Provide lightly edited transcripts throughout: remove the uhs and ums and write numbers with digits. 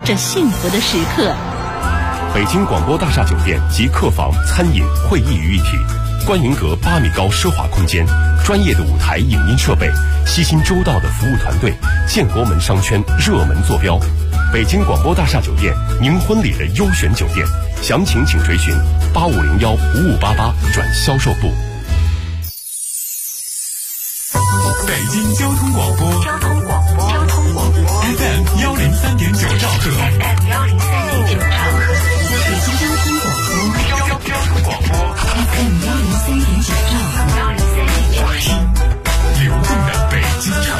这幸福的时刻。 北京广播大厦酒店集客房、餐饮、会议于一体，观云阁8米高奢华空间，专业的舞台影音设备，悉心周到的服务团队，建国门商圈热门坐标。北京广播大厦酒店，您婚礼的优选酒店，详情请垂询8501-5588转销售部。 北京交通广播 FM 103.9兆赫， 北京交通广播 FM 103.9兆赫， 听流动的北京城。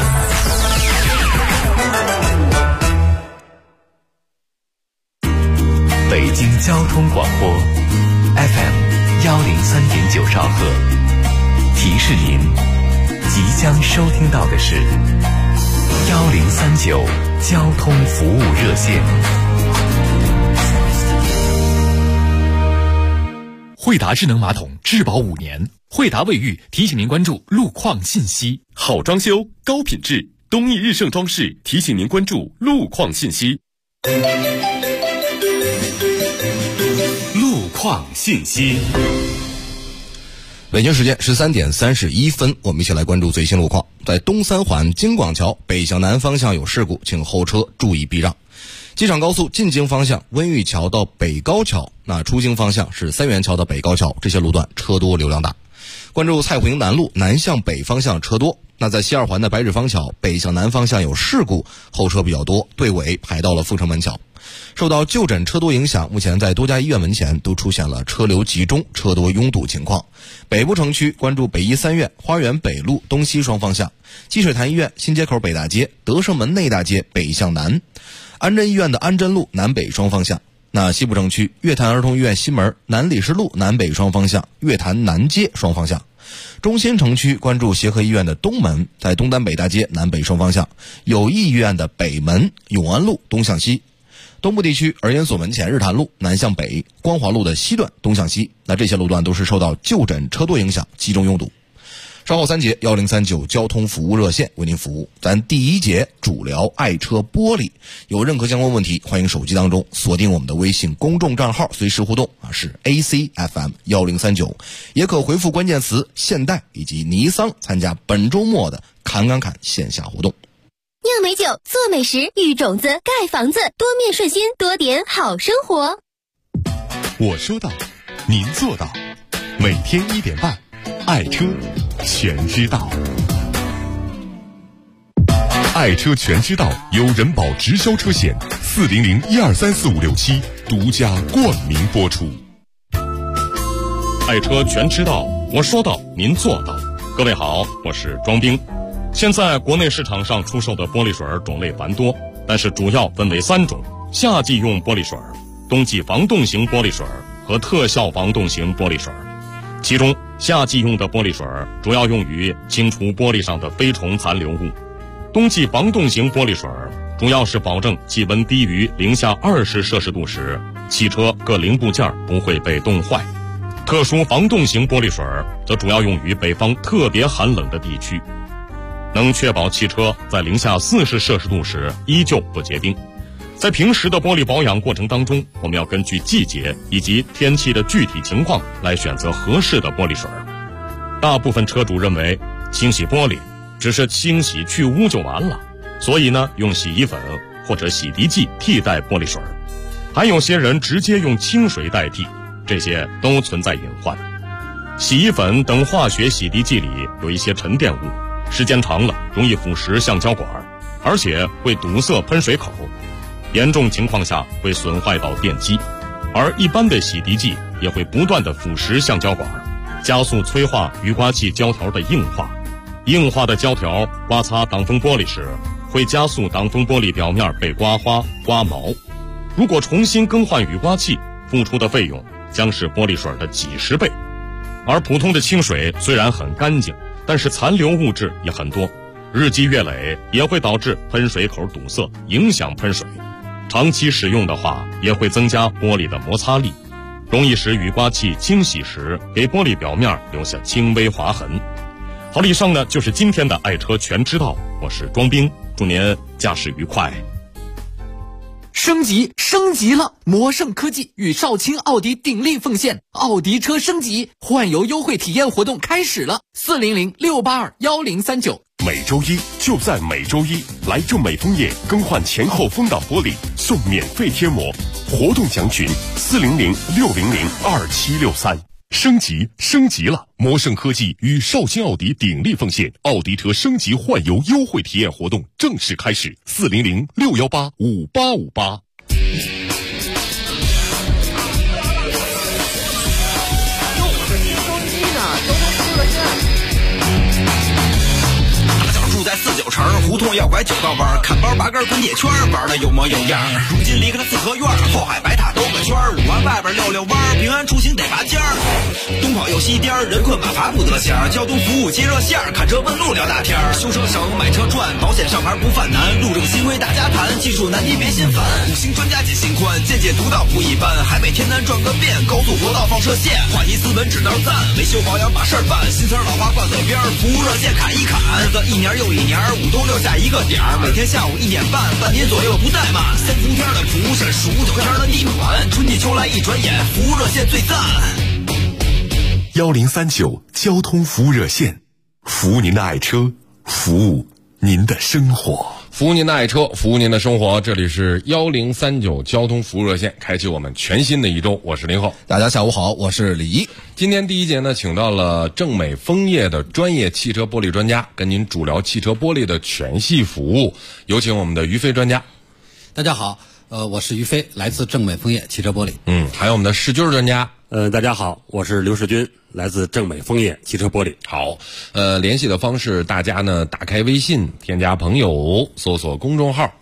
北京交通广播 FM 103.9兆赫，提示您即将收听到的是1039交通服务热线。 惠达智能马桶质保5年，惠达卫浴提醒您关注路况信息。 好装修，高品质，东义日盛装饰提醒您关注路况信息。路况信息。 北京时间13点31分，我们一起来关注最新路况。在东三环京广桥北向南方向有事故，请后车注意避让。机场高速进京方向温榆桥到北高桥，那出京方向是三元桥到北高桥，这些路段车多流量大。关注蔡胡营南路南向北方向车多，那在西二环的白日方桥北向南方向有事故，后车比较多，队尾排到了阜成门桥。受到就诊车多影响，目前在多家医院门前都出现了车流集中、车多拥堵情况。北部城区关注北医三院花园北路东西双方向，积水潭医院新街口北大街、德胜门内大街北向南，安贞医院的安贞路南北双方向。那西部城区月坛儿童医院西门南礼士路南北双方向，月坛南街双方向。中心城区关注协和医院的东门，在东单北大街南北双方向，友谊医院的北门永安路东向西。东部地区儿研所门前日坛路南向北，光华路的西段东向西，那这些路段都是受到就诊车多影响，集中拥堵。稍后3节1039交通服务热线为您服务。咱第一节主聊爱车玻璃，有任何相关问题，欢迎手机当中锁定我们的微信公众账号随时互动是 ACFM 1039，也可回复关键词现代以及尼桑参加本周末的侃线下活动。 酿美酒，做美食，育种子，盖房子，多面顺心，多点好生活。 我说到，您做到。每天1点半，爱车全知道。爱车全知道由人保直销车险400123456独家冠名播出。爱车全知道，我说到，您做到。各位好，我是庄兵。现在国内市场上出售的玻璃水种类繁多，但是主要分为3种：夏季用玻璃水、冬季防冻型玻璃水和特效防冻型玻璃水。其中夏季用的玻璃水主要用于清除玻璃上的飞虫残留物，冬季防冻型玻璃水主要是保证气温低于-20摄氏度时，汽车各零部件不会被冻坏。特殊防冻型玻璃水则主要用于北方特别寒冷的地区，能确保汽车在-40摄氏度时依旧不结冰。在平时的玻璃保养过程当中，我们要根据季节以及天气的具体情况来选择合适的玻璃水。大部分车主认为清洗玻璃只是清洗去污就完了，所以呢，用洗衣粉或者洗涤剂替代玻璃水。还有些人直接用清水代替，这些都存在隐患。洗衣粉等化学洗涤剂里有一些沉淀物，时间长了容易腐蚀橡胶管，而且会堵塞喷水口，严重情况下会损坏到电机。而一般的洗涤剂也会不断的腐蚀橡胶管，加速催化雨刮器胶条的硬化。硬化的胶条刮擦挡风玻璃时，会加速挡风玻璃表面被刮花、刮毛。如果重新更换雨刮器，付出的费用将是玻璃水的几十倍。而普通的清水虽然很干净，但是残留物质也很多，日积月累也会导致喷水口堵塞，影响喷水。长期使用的话，也会增加玻璃的摩擦力，容易使雨刮器清洗时给玻璃表面留下轻微划痕。好了，以上呢就是今天的爱车全知道，我是庄兵，祝您驾驶愉快。 升级了！魔盛科技与少卿奥迪鼎力奉献，奥迪车升级换油优惠体验活动开始了，400-682-1039。 每周一就在每周一，来正美枫叶更换前后风挡玻璃送免费贴膜，活动详询400-600-2763。升级了！魔盛科技与少卿奥迪鼎力奉献，奥迪车升级换油优惠体验活动正式开始，400-618-5858。 在49城胡同要拐9道弯，看包拔根滚铁圈，玩的有模有样。如今离开了四合院，后海白塔兜个圈，5环外边溜弯，平安出行得拔尖儿。东跑又西颠，人困马乏不得闲。交通服务接热线，看车问路聊大天。修车省买车赚，保险上牌不犯难。路政新规大家谈，技术难题别心烦。5星专家解心宽，见解独到不一般。海北天南转个遍，高速国道放射线，话题斯文指道赞，维修保养把事儿办。新词老话挂嘴边，服务热线砍一砍。日子一年又一年，5冬6夏一个点儿，每天下午1点半，半年左右不怠慢。3伏天的蒲扇，数9天的地暖，春季秋来一转眼，服务热线最赞。 1039交通服务热线，服务您的爱车，服务您的生活。 服务您的爱车，服务您的生活。这里是1039交通服务热线，开启我们全新的一周。我是林浩， 大家下午好，我是李一。 今天第一节呢，请到了正美枫叶的专业汽车玻璃专家，跟您主聊汽车玻璃的全系服务。有请我们的于飞专家。 大家好，我是于飞，来自正美枫叶汽车玻璃。 还有我们的世军专家。 大家好，我是刘世军，来自正美枫叶汽车玻璃。 好，联系的方式，大家呢打开微信，添加朋友，搜索公众号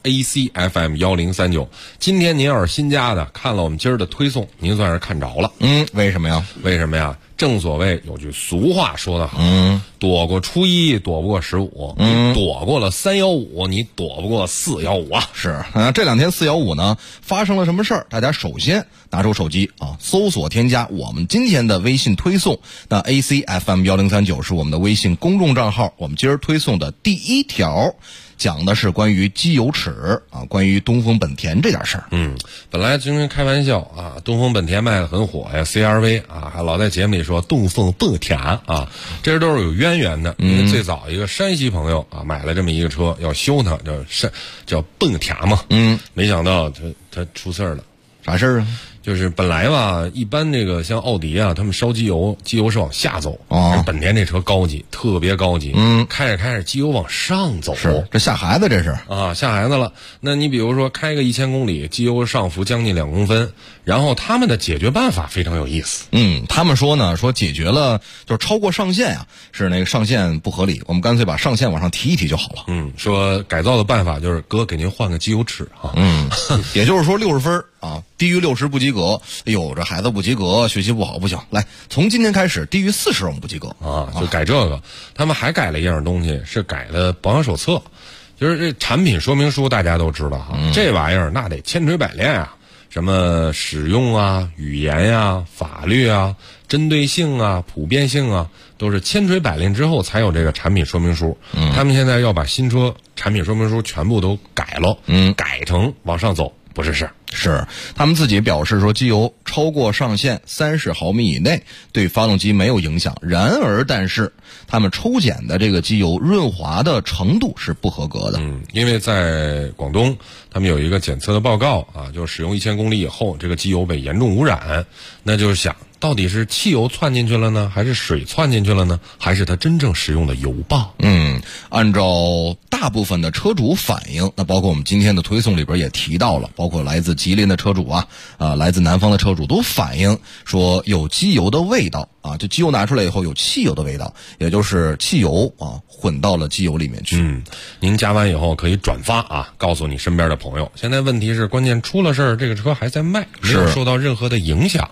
ACFM1039。今天您要是新加的，看了我们今儿的推送，您算是看着了。 为什么呀？ 正所谓有句俗话说得好，躲过初一躲不过15，你躲过了315，你躲不过415啊。 是这两天415呢发生了什么事儿？大家首先拿出手机啊，搜索添加我们今天的微信推送。那 ACFM1039是我们的微信公众账号，我们今儿推送的第一条讲的是关于机油尺啊，关于东风本田这点事儿。 本来经常开玩笑啊，东风本田卖的很火呀 ，CRV 啊，还老在节目里说东风本田啊，这都是有渊源的。因为最早一个山西朋友啊，买了这么一个车要修它，叫本田嘛。没想到他出事儿了。 啥事儿啊？ 就是本来吧，一般这个像奥迪啊，他们烧机油是往下走，本田这车高级，特别高级，开着机油往上走， 是这吓孩子，这是啊，吓孩子了。那你比如说开个1000公里，机油上浮将近2公分，然后他们的解决办法非常有意思。 他们说呢，说解决了就是超过上限啊，是那个上限不合理，我们干脆把上限往上提一提就好了。 说改造的办法就是哥给您换个机油尺啊。 也就是说60分啊，低于60不及格。哎呦，这孩子不及格，学习不好不行。来，从今天开始，低于40我们不及格啊，就改这个。他们还改了一样东西，是改了保养手册，就是这产品说明书大家都知道哈，这玩意儿那得千锤百炼啊，什么使用啊、语言呀、法律啊、针对性啊、普遍性啊，都是千锤百炼之后才有这个产品说明书。他们现在要把新车产品说明书全部都改了，改成往上走，不是事儿。 是他们自己表示说，机油超过上限30毫米以内对发动机没有影响，但是他们抽检的这个机油润滑的程度是不合格的。 因为在广东他们有一个检测的报告啊，就是使用1000公里以后，这个机油被严重污染，那就是想到底是汽油窜进去了呢，还是水窜进去了呢，还是它真正使用的油泵？ 按照大部分的车主反映，那包括我们今天的推送里边也提到了，包括来自吉林的车主来自南方的车主都反映说有机油的味道啊，这机油拿出来以后有汽油的味道，也就是汽油混到了机油里面去。 您加完以后可以转发啊，告诉你身边的朋友。现在问题是关键出了事儿，这个车还在卖，没有受到任何的影响。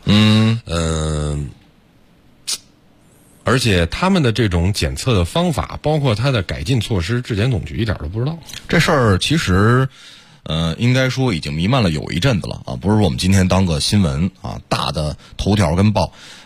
而且他们的这种检测的方法，包括它的改进措施，质检总局一点都不知道。 这事儿其实应该说已经弥漫了有一阵子了啊，不是说我们今天当个新闻啊大的头条跟报。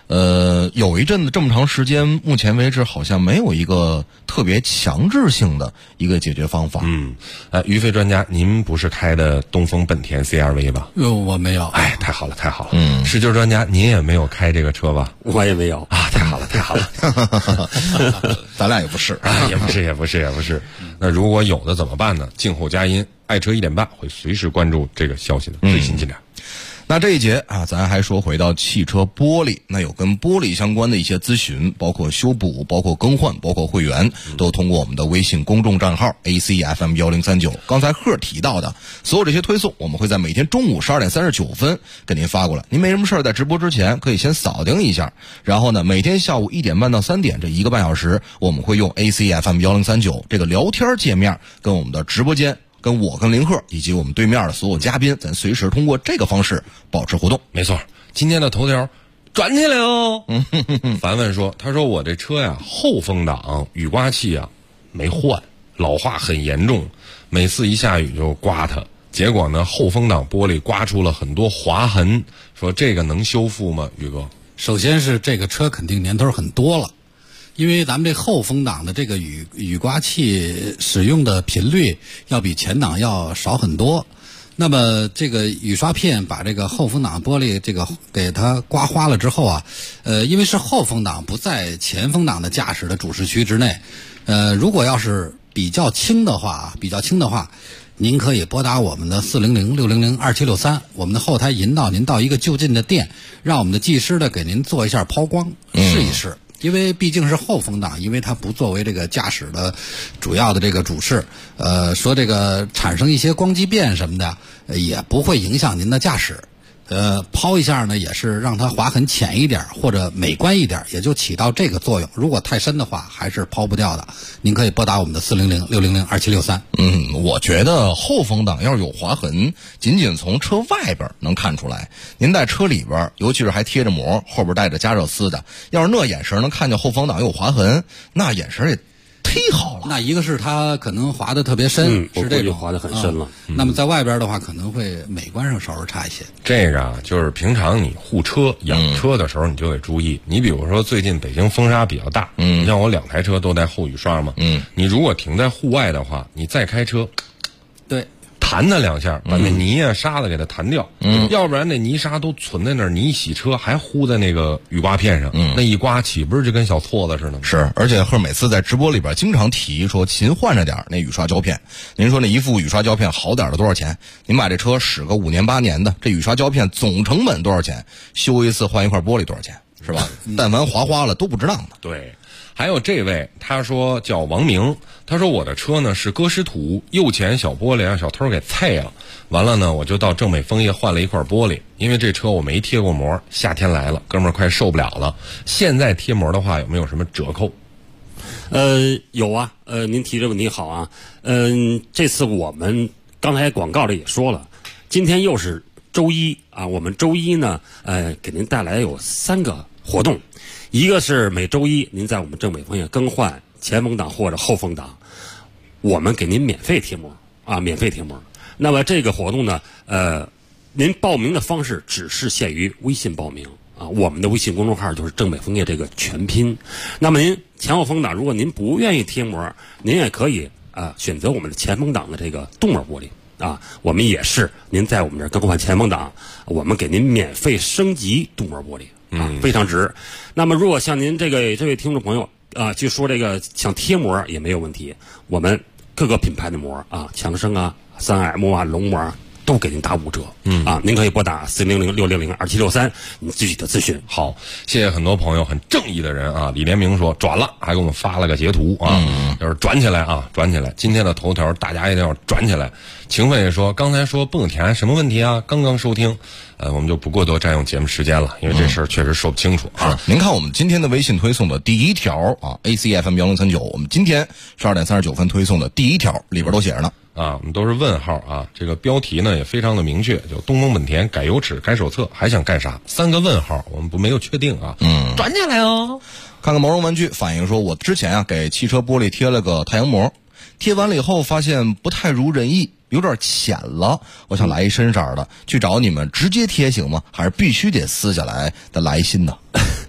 有一阵子这么长时间，目前为止好像没有一个特别强制性的一个解决方法。 于飞专家，您不是开的东风本田 CR-V 吧？ 我没有。 哎，太好了，太好了。石球专家，您也没有开这个车吧？ 我也没有啊，太好了，太好了。 咱俩也不是， 也不是。那如果有的怎么办呢？静候佳音，爱车1.8会随时关注这个消息的最新进展。 那这一节啊，咱还说回到汽车玻璃，那有跟玻璃相关的一些咨询，包括修补，包括更换，包括会员，都通过我们的微信公众账号 ACFM1039。刚才贺提到的所有这些推送，我们会在每天中午12点39分给您发过来。您没什么事在直播之前可以先扫定一下，然后呢，每天下午1点半到3点这1个半小时，我们会用 ACFM1039这个聊天界面跟我们的直播间。跟我跟林鹤以及我们对面的所有嘉宾，咱随时通过这个方式保持互动。 没错，今天的头条转起来哦。凡问说，他说我这车呀，后风挡雨刮器啊没换，老化很严重，每次一下雨就刮它，结果呢后风挡玻璃刮出了很多划痕，说这个能修复吗？宇哥， 首先是这个车肯定年头很多了。因为咱们这后风挡的这个雨刮器使用的频率要比前挡要少很多，那么这个雨刷片把这个后风挡玻璃这个给它刮花了之后啊，因为是后风挡不在前风挡的驾驶的主视区之内，如果要是比较轻的话，您可以拨打我们的400-600-2763，我们的后台引导您到一个就近的店，让我们的技师呢给您做一下抛光，试一试。因为毕竟是后风挡，因为它不作为这个驾驶的主要的这个主视，说这个产生一些光机变什么的，也不会影响您的驾驶。抛一下呢，也是让它划痕浅一点或者美观一点，也就起到这个作用。如果太深的话，还是抛不掉的。您可以拨打我们的400-600-2763。 我觉得后风挡要是有划痕，仅仅从车外边能看出来。您在车里边，尤其是还贴着膜，后边带着加热丝的，要是那眼神能看见后风挡有划痕，那眼神也忒好了。 那一个是它可能划得特别深，是这种划得很深了。 那么在外边的话，可能会美观上稍微差一些。 这个啊，就是平常你护车、养车的时候，你就得注意。你比如说最近北京风沙比较大，你像我2台车都带后雨刷嘛，你如果停在户外的话，你再开车， 对。 弹它2下，把那泥啊沙子给它弹掉，要不然那泥沙都存在那儿，你一洗车还糊在那个雨刮片上，那一刮岂不是就跟小撮子似的吗？ 是，而且贺每次在直播里边经常提说勤换着点那雨刷胶片。您说那一副雨刷胶片好点的多少钱？您把这车使个5年8年的，这雨刷胶片总成本多少钱？修一次换一块玻璃多少钱？是吧？但凡划花了都不值当的。 对。还有这位，他说叫王明，他说我的车呢是割湿土，右前小玻璃让小偷给碎了，完了呢我就到正美枫叶换了一块玻璃，因为这车我没贴过膜，夏天来了，哥们儿快受不了了。现在贴膜的话有没有什么折扣？ 有啊，您提这问题好啊，这次我们刚才广告里也说了，今天又是周一啊，我们周一呢，给您带来有3个活动。一个是每周一您在我们正美枫叶更换前风挡或者后风挡，我们给您免费贴膜啊，免费贴膜。那么这个活动呢，您报名的方式只是限于微信报名啊，我们的微信公众号就是正美枫叶这个全拼。那么您前后风挡如果您不愿意贴膜，您也可以选择我们的前风挡的这个镀膜玻璃啊，我们也是您在我们这儿更换前风挡，我们给您免费升级镀膜玻璃。非常值。那么如果像您这位听众朋友就说这个想贴膜也没有问题，我们各个品牌的膜啊，强生啊、3M 啊、龙膜啊，都给您打5折。您可以拨打400-600-2763，你具体的咨询。 好，谢谢很多朋友很正义的人啊。李连明说转了，还给我们发了个截图啊，就是转起来啊，转起来。今天的头条大家一定要转起来。秦飞也说，刚才说蹦田什么问题啊？刚刚收听，我们就不过多占用节目时间了，因为这事儿确实说不清楚啊。 您看我们今天的微信推送的第1条啊 ，ACFM1039，我们今天12点39分推送的第1条里边都写着呢。 我们都是问号啊。这个标题呢也非常的明确，就东风本田改油尺、改手册，还想干啥？3个问号，我们没有确定啊。转起来哦。 看看毛绒玩具反映说，我之前给汽车玻璃贴了个太阳膜，贴完了以后发现不太如人意，有点浅了，我想来一深色的，去找你们直接贴行吗？还是必须得撕下来再来一新的？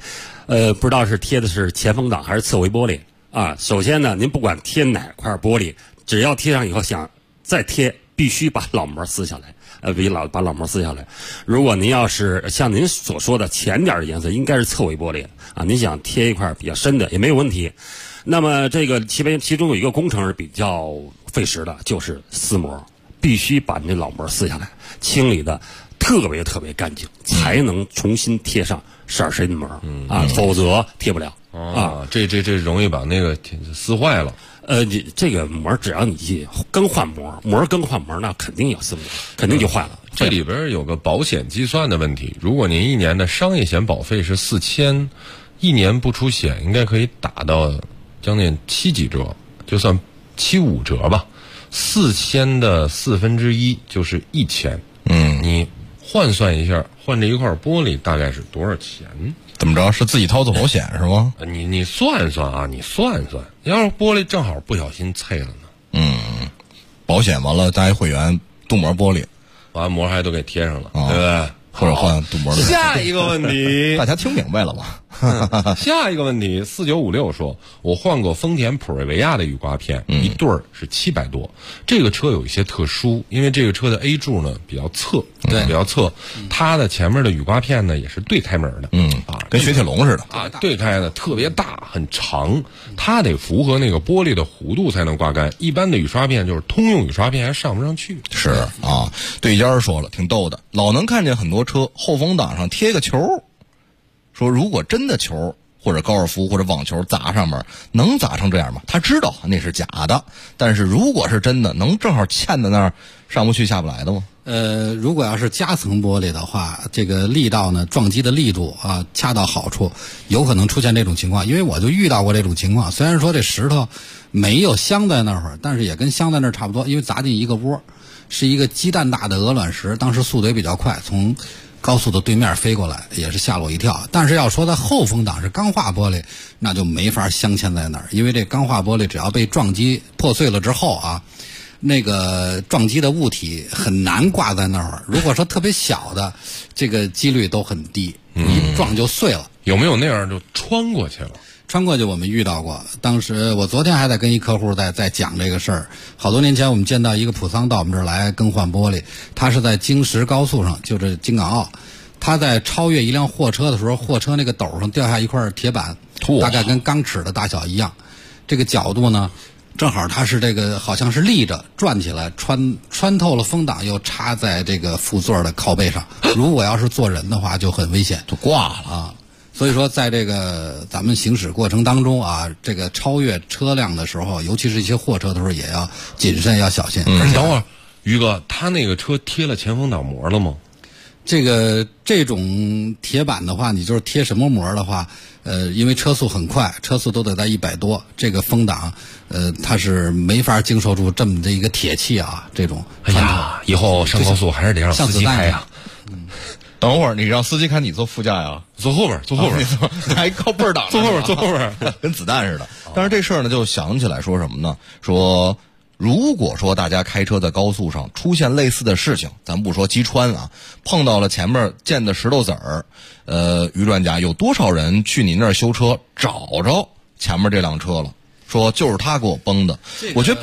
不知道是贴的是前风挡还是侧围玻璃啊。首先呢，您不管贴哪块玻璃，只要贴上以后想再贴，必须把老膜撕下来。把老膜撕下来。如果您要是像您所说的浅点的颜色，应该是侧围玻璃啊。您想贴一块比较深的也没有问题。那么这个其中有一个工程是比较费时的，就是撕膜，必须把那老膜撕下来，清理的特别特别干净，才能重新贴上12模啊，否则贴不了啊。 这容易把那个撕坏了。 你这个膜只要你更换膜更换膜，那肯定有撕膜，肯定就坏了。 这里边有个保险计算的问题，如果您一年的商业险保费是4000，一年不出险应该可以打到将近7几折，就算75折吧。4000的1/4就是1000。你换算一下，换这一块玻璃大概是多少钱？ 怎么着？是自己掏的保险是吗？ 你算算啊，你算算，要是玻璃正好不小心碎了呢？ 保险完了加一会员镀膜玻璃， 完膜还都给贴上了，对不对？ 或者换镀膜。 下一个问题， 大家听明白了吗？ 下一个问题，4956说，我换过丰田普锐维亚的雨刮片，一对儿是700多。这个车有一些特殊，因为这个车的 A 柱呢比较侧， 对， 比较侧，它的前面的雨刮片呢也是对开门的， 跟雪铁龙似的啊，对开的特别大，很长，它得符合那个玻璃的弧度才能刮干。一般的雨刷片就是通用雨刷片还上不上去。 是啊，对家说了，挺逗的，老能看见很多车后风挡上贴个球。说如果真的球或者高尔夫或者网球砸上面，能砸成这样吗？他知道那是假的，但是如果是真的，能正好嵌在那儿上不去下不来的吗？ 如果要是夹层玻璃的话，这个力道呢，撞击的力度啊，恰到好处，有可能出现这种情况。因为我就遇到过这种情况，虽然说这石头没有镶在那儿，但是也跟镶在那儿差不多，因为砸进一个窝，是一个鸡蛋大的鹅卵石，当时速度也比较快，从高速的对面飞过来，也是吓了我一跳。但是要说它后风挡是钢化玻璃，那就没法镶嵌在那儿，因为这钢化玻璃只要被撞击破碎了之后啊，那个撞击的物体很难挂在那儿。如果说特别小的，这个几率都很低，一撞就碎了。 有没有那样就穿过去了？ 穿过去我们遇到过，当时我昨天还在跟一客户在讲这个事儿。好多年前我们见到一个普桑到我们这儿来更换玻璃，他是在京石高速上，就是京港澳，他在超越一辆货车的时候，货车那个斗上掉下一块铁板，大概跟钢尺的大小一样，这个角度呢正好它是这个好像是立着转起来，穿透了风挡，又插在这个副座的靠背上。如果要是坐人的话就很危险， 就挂了啊。所以说在这个咱们行驶过程当中啊，这个超越车辆的时候，尤其是一些货车的时候，也要谨慎，要小心。 等会儿于哥，他那个车贴了前风挡膜了吗？ 这种铁板的话，你就是贴什么膜的话，因为车速很快，车速都得在100多，这个风挡它是没法经受住这么的一个铁器啊，这种。 哎呀，以后上高速还是得让司机开呀。 等会儿你让司机开，你坐副驾呀？ 坐后边， 还靠背挡， 坐后边， 跟子弹似的。但是这事儿呢，就想起来说什么呢？说如果说大家开车在高速上出现类似的事情，咱不说击穿啊，碰到了前面溅的石头子儿，于专家有多少人去你那儿修车找着前面这辆车了？说就是他给我崩的，我觉得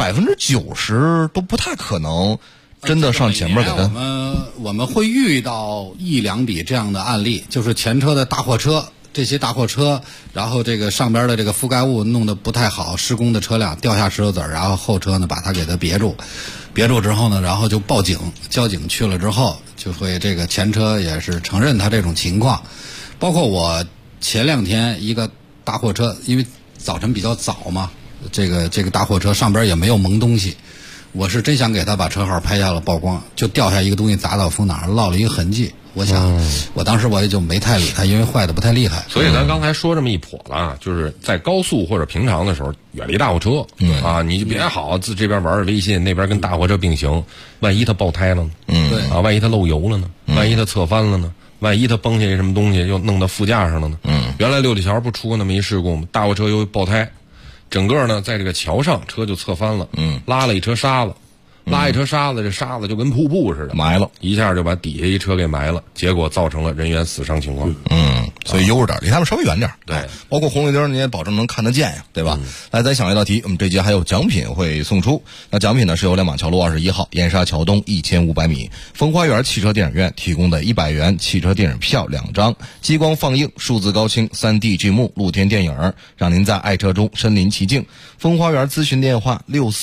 90%都不太可能。真的上前面给他， 我们会遇到1、2笔这样的案例，就是前车的大货车，这些大货车，然后这个上边的这个覆盖物弄得不太好，施工的车辆掉下石头子儿，然后后车呢把它给它别住之后呢，然后就报警，交警去了之后，就会这个前车也是承认他这种情况。包括我前2天一个大货车，因为早晨比较早嘛，这个大货车上边也没有蒙东西。我是真想给他把车号拍下了曝光，就掉下一个东西砸到风挡上，落了一个痕迹。我想，我当时我也就没太理他，因为坏的不太厉害。 所以咱刚才说这么一笸了，就是在高速或者平常的时候远离大货车啊，你就别好自这边玩微信，那边跟大货车并行，万一他爆胎了呢？ 对啊，万一他漏油了呢？万一他侧翻了呢？万一他崩下一什么东西又弄到副驾上了呢？原来六里桥不出过那么一事故吗？大货车由于爆胎。整个呢，在这个桥上，车就侧翻了，拉了一车沙子，拉一车沙子，这沙子就跟瀑布似的， 埋了， 一下就把底下一车给埋了，结果造成了人员死伤情况。 所以悠着点，离他们稍微远点。 对， 包括红绿灯你也保证能看得见呀，对吧？来，再想一道题，我们这节还有奖品会送出。那奖品呢是由亮马桥路21号燕莎桥东1500米风花园汽车电影院提供的100元汽车电影票2张，激光放映、数字高清、3D 剧目露天电影，让您在爱车中身临其境。风花园咨询电话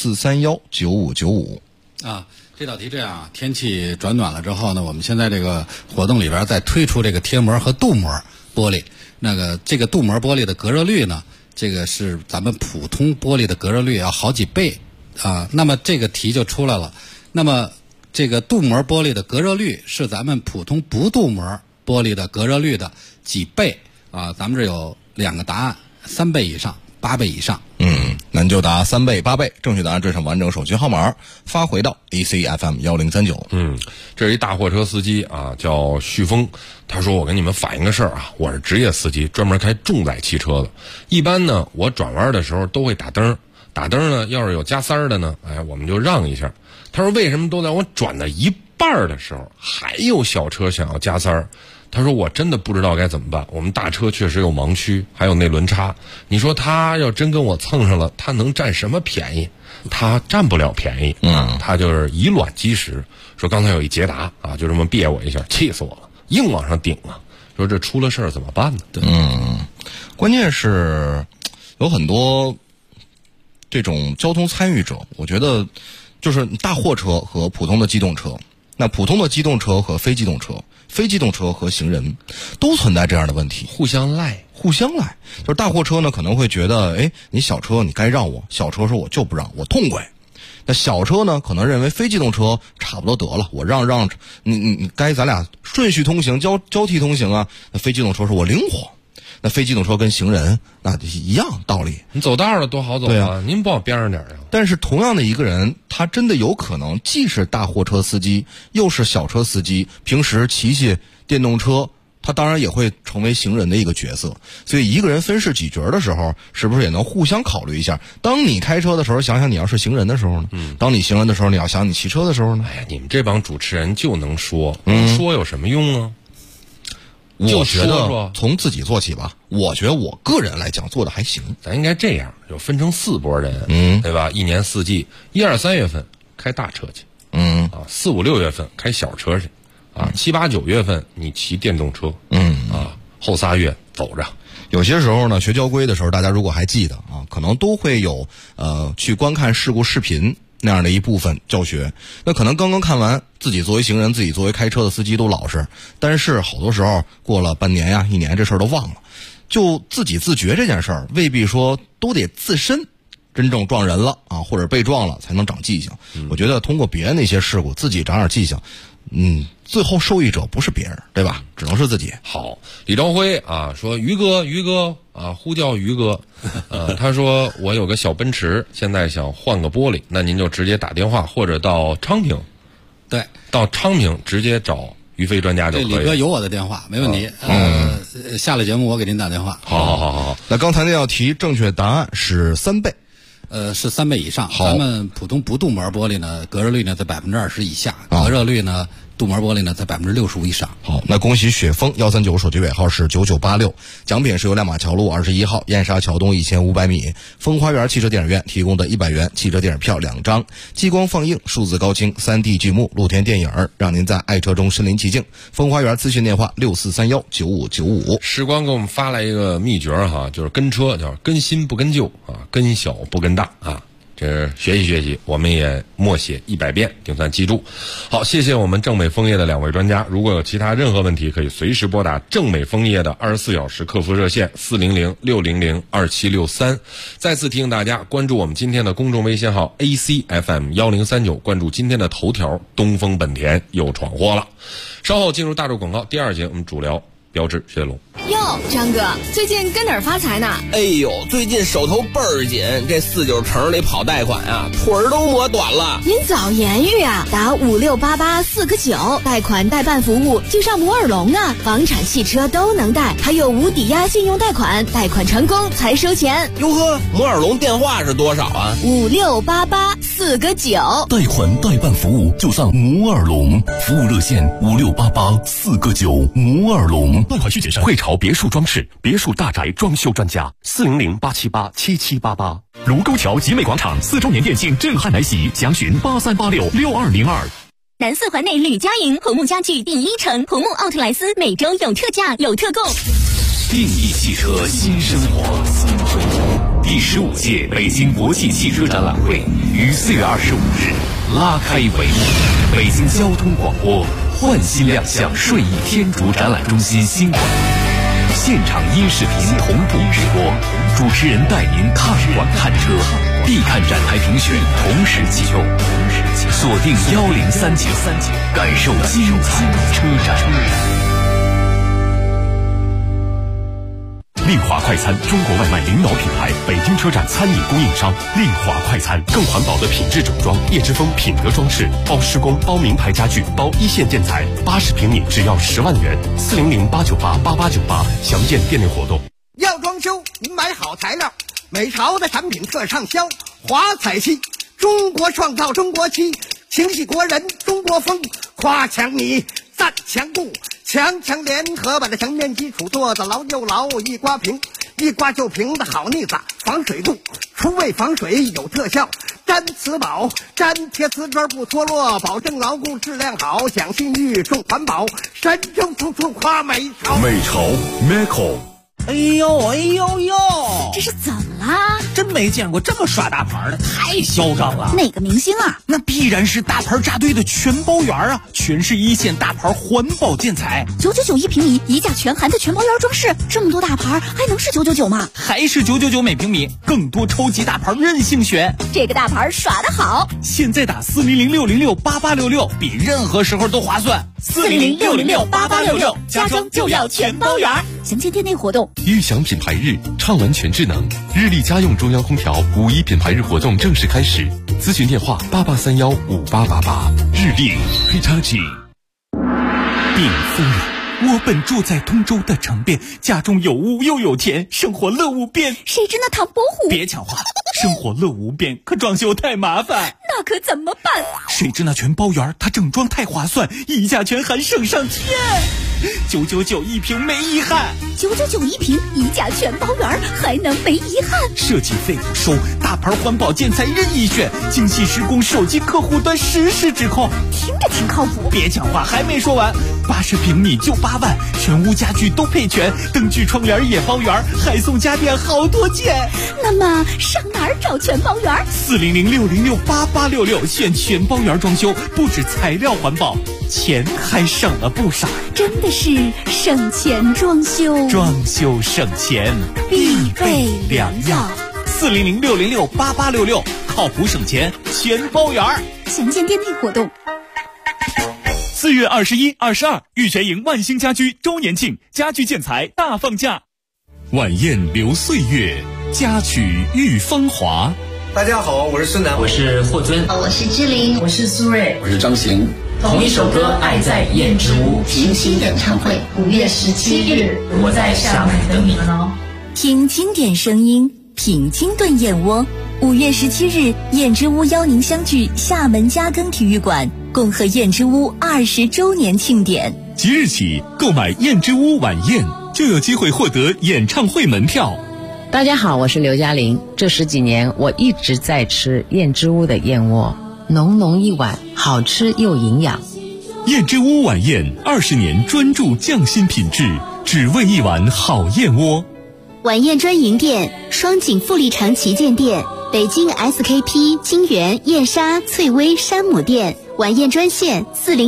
64319595。 啊，这道题这样，天气转暖了之后呢，我们现在这个活动里边再推出这个贴膜和镀膜玻璃。那个这个镀膜玻璃的隔热率呢，这个是咱们普通玻璃的隔热率要好几倍啊。那么这个题就出来了，那么这个镀膜玻璃的隔热率是咱们普通不镀膜玻璃的隔热率的几倍啊？咱们这有2个答案，3倍以上、8倍以上。 那你就答3倍、8倍，正确答案缀上完整手机号码，发回到 ACFM 1039。 这是一大货车司机啊，叫旭峰。他说：“我跟你们反映个事儿啊，我是职业司机，专门开重载汽车的。一般呢，我转弯的时候都会打灯，打灯呢，要是有加塞儿的呢，我们就让一下。他说为什么都在我转到一半的时候，还有小车想要加塞儿？”他说我真的不知道该怎么办，我们大车确实有盲区，还有内轮差。你说他要真跟我蹭上了，他能占什么便宜？他占不了便宜啊！他就是以卵击石。说刚才有一捷达啊，就这么别我一下，气死我了，硬往上顶啊！说这出了事儿怎么办呢？ 关键是有很多这种交通参与者，我觉得就是大货车和普通的机动车，那普通的机动车和非机动车，非机动车和行人都存在这样的问题，互相赖。就是大货车呢可能会觉得，你小车你该让我，小车说我就不让，我痛快。那小车呢可能认为非机动车差不多得了，我让你该咱俩顺序通行，交替通行啊。那非机动车说我灵活。那非机动车跟行人那一样道理， 你走道了多好走啊，您不往边上点呀。 但是同样的一个人，他真的有可能既是大货车司机又是小车司机，平时骑电动车，他当然也会成为行人的一个角色。所以一个人分饰几角的时候，是不是也能互相考虑一下？当你开车的时候，想想你要是行人的时候呢？当你行人的时候，你要想你骑车的时候呢？ 你们这帮主持人就能说，说有什么用啊？ 我觉得从自己做起吧。我觉得我个人来讲做的还行。 咱应该这样，就分成4拨人，对吧？一年4季，1、2、3月份开大车去，4、5、6月份开小车去，7、8、9月份你骑电动车，后3月走着。 有些时候呢，学交规的时候，大家如果还记得啊，可能都会有去观看事故视频那样的一部分教学。那可能刚刚看完，自己作为行人，自己作为开车的司机都老实，但是好多时候过了半年呀、1年，这事儿都忘了。就自己自觉这件事儿，未必说都得自身真正撞人了啊，或者被撞了才能长记性。我觉得通过别人的一些事故，自己长点记性，最后受益者不是别人，对吧？只能是自己。 好，李朝辉啊说于哥啊，呼叫于哥，他说我有个小奔驰，现在想换个玻璃，那您就直接打电话或者到昌平， 对， 到昌平直接找于飞专家就可以。 李哥有我的电话，没问题。下了节目我给您打电话。 好。那刚才那道题正确答案是3倍。 是3倍以上。咱们普通不镀膜玻璃呢，隔热率呢在20%以下，隔热率呢镀膜玻璃呢在65%以上。 好，那恭喜雪峰139，手机尾号是9986，奖品是由亮马桥路21号燕莎桥东1500米风花园汽车电影院提供的100元汽车电影票2张，激光放映、数字高清、3D 剧目露天电影，让您在爱车中身临其境。风花园咨询电话64319595。 时光给我们发来一个秘诀哈，就是跟车叫跟新不跟旧啊，跟小不跟大啊。这学习，我们也默写100遍，定算记住。好，谢谢我们正美枫叶的2位专家。如果有其他任何问题，可以随时拨打正美枫叶的24小时客服热线400-600-2763。再次提醒大家，关注我们今天的公众微信号 ACFM 1039，关注今天的头条：东风本田又闯祸了。稍后进入大众广告第2节，我们主聊标致雪铁龙。 哟，张哥，最近跟哪儿发财呢？ 哎呦，最近手头倍儿紧，这49城里跑贷款啊，腿儿都磨短了。 您早言语啊，打5688-4个9，贷款代办服务就上摩尔龙啊，房产、汽车都能贷，还有无抵押信用贷款，贷款成功才收钱。 哟呵，摩尔龙电话是多少啊 ？5688-4个9， 贷款代办服务就上摩尔龙，服务热线5688-4个9，摩尔龙。 通，贷款需谨慎。汇潮别墅装饰，别墅大宅装修专家，400-878-7788。卢沟桥集美广场4周年店庆震撼来袭，详询83866202。 南四环内吕家营红木家具第1城，红木奥特莱斯每周有特价有特供。 定义汽车新生活。第15届北京国际汽车展览会于4月25日拉开帷幕。北京交通广播焕新亮相顺义天竺展览中心新馆，现场音视频同步直播，主持人带您看馆看车，必看展台评选同时启动，锁定1039，感受精彩车展。 丽华快餐，中国外卖领导品牌，北京车站餐饮供应商。丽华快餐，更环保的品质整装，叶之峰品德装饰，包施工，包名牌家具，包一线建材，80平米只要10万元，400-898-8898，详见店内活动。 要装修，您买好材料，美潮的产品特畅销，华彩漆，中国创造中国漆，情系国人中国风，夸强你，赞强固。强强联合把这墙面基础做得牢又牢，一刮平，一刮就平的好腻子，防水度，除味防水有特效，粘瓷宝，粘贴瓷砖不脱落，保证牢固质量好，讲信誉重环保，神州处处夸美潮。 美潮 Meco。 哎呦哎呦呦， 这是怎么啦？ 真没见过这么耍大牌的，太嚣张了。 哪个明星啊？ 那必然是大牌扎堆的全包园啊，全是一线大牌环保建材 ，999一平米，一价全含的全包园装饰，这么多大牌还能是999吗？ 还是999每平米，更多超级大牌任性选。 这个大牌耍得好， 现在打400-606-8866，比任何时候都划算。 400-606-8866，家装就要全包园。详见店内活动。 悦享品牌日，畅玩全智能，日立家用中央空调5·1品牌日活动正式开始，咨询电话88315888。日立 Hitachi。 病夫人，我本住在通州的城边，家中有屋又有田，生活乐无边。 谁知那唐伯虎？ 别抢话，生活乐无边，可装修太麻烦。 那可怎么办？ 谁知那全包园，它整装太划算，一价全含省上天。999一平没遗憾 ，999一平，一价全包园，还能没遗憾？ 设计费不收，大牌环保建材任意选，精细施工，手机客户端实时指控， 听着挺靠谱。 别讲话，还没说完，80平米就8万，全屋家具都配全，灯具窗帘也包圆，还送家电好多件。 那么上哪儿找全包园 ？400-606-8866，选全包园装修，不止材料环保，钱还省了不少。 真的是省钱装修， 装修省钱必备良药。 400-606-8866，靠谱省钱全包园。 详见店内活动。 4月21、22，玉泉营万兴家居周年庆，家居建材大放价。 晚宴留岁月，佳曲遇芳华。 大家好，我是孙楠， 我是霍尊， 我是志玲， 我是苏芮， 我是张行。 同一首歌，爱在燕之屋平行演唱会，5月17日， 我在厦门等你们哦。 听经典声音，品清炖燕窝。5月17日，燕之屋邀您相聚厦门嘉庚体育馆，共贺燕之屋20周年庆典。 即日起购买燕之屋晚宴，就有机会获得演唱会门票。 大家好，我是刘嘉玲。这10几年，我一直在吃燕之屋的燕窝，浓浓一碗，好吃又营养。 燕之屋晚宴20年专注匠心品质，只为一碗好燕窝。 晚宴专营店：双井富力城旗舰店、北京 SKP 金源燕莎翠微山姆店。晚宴专线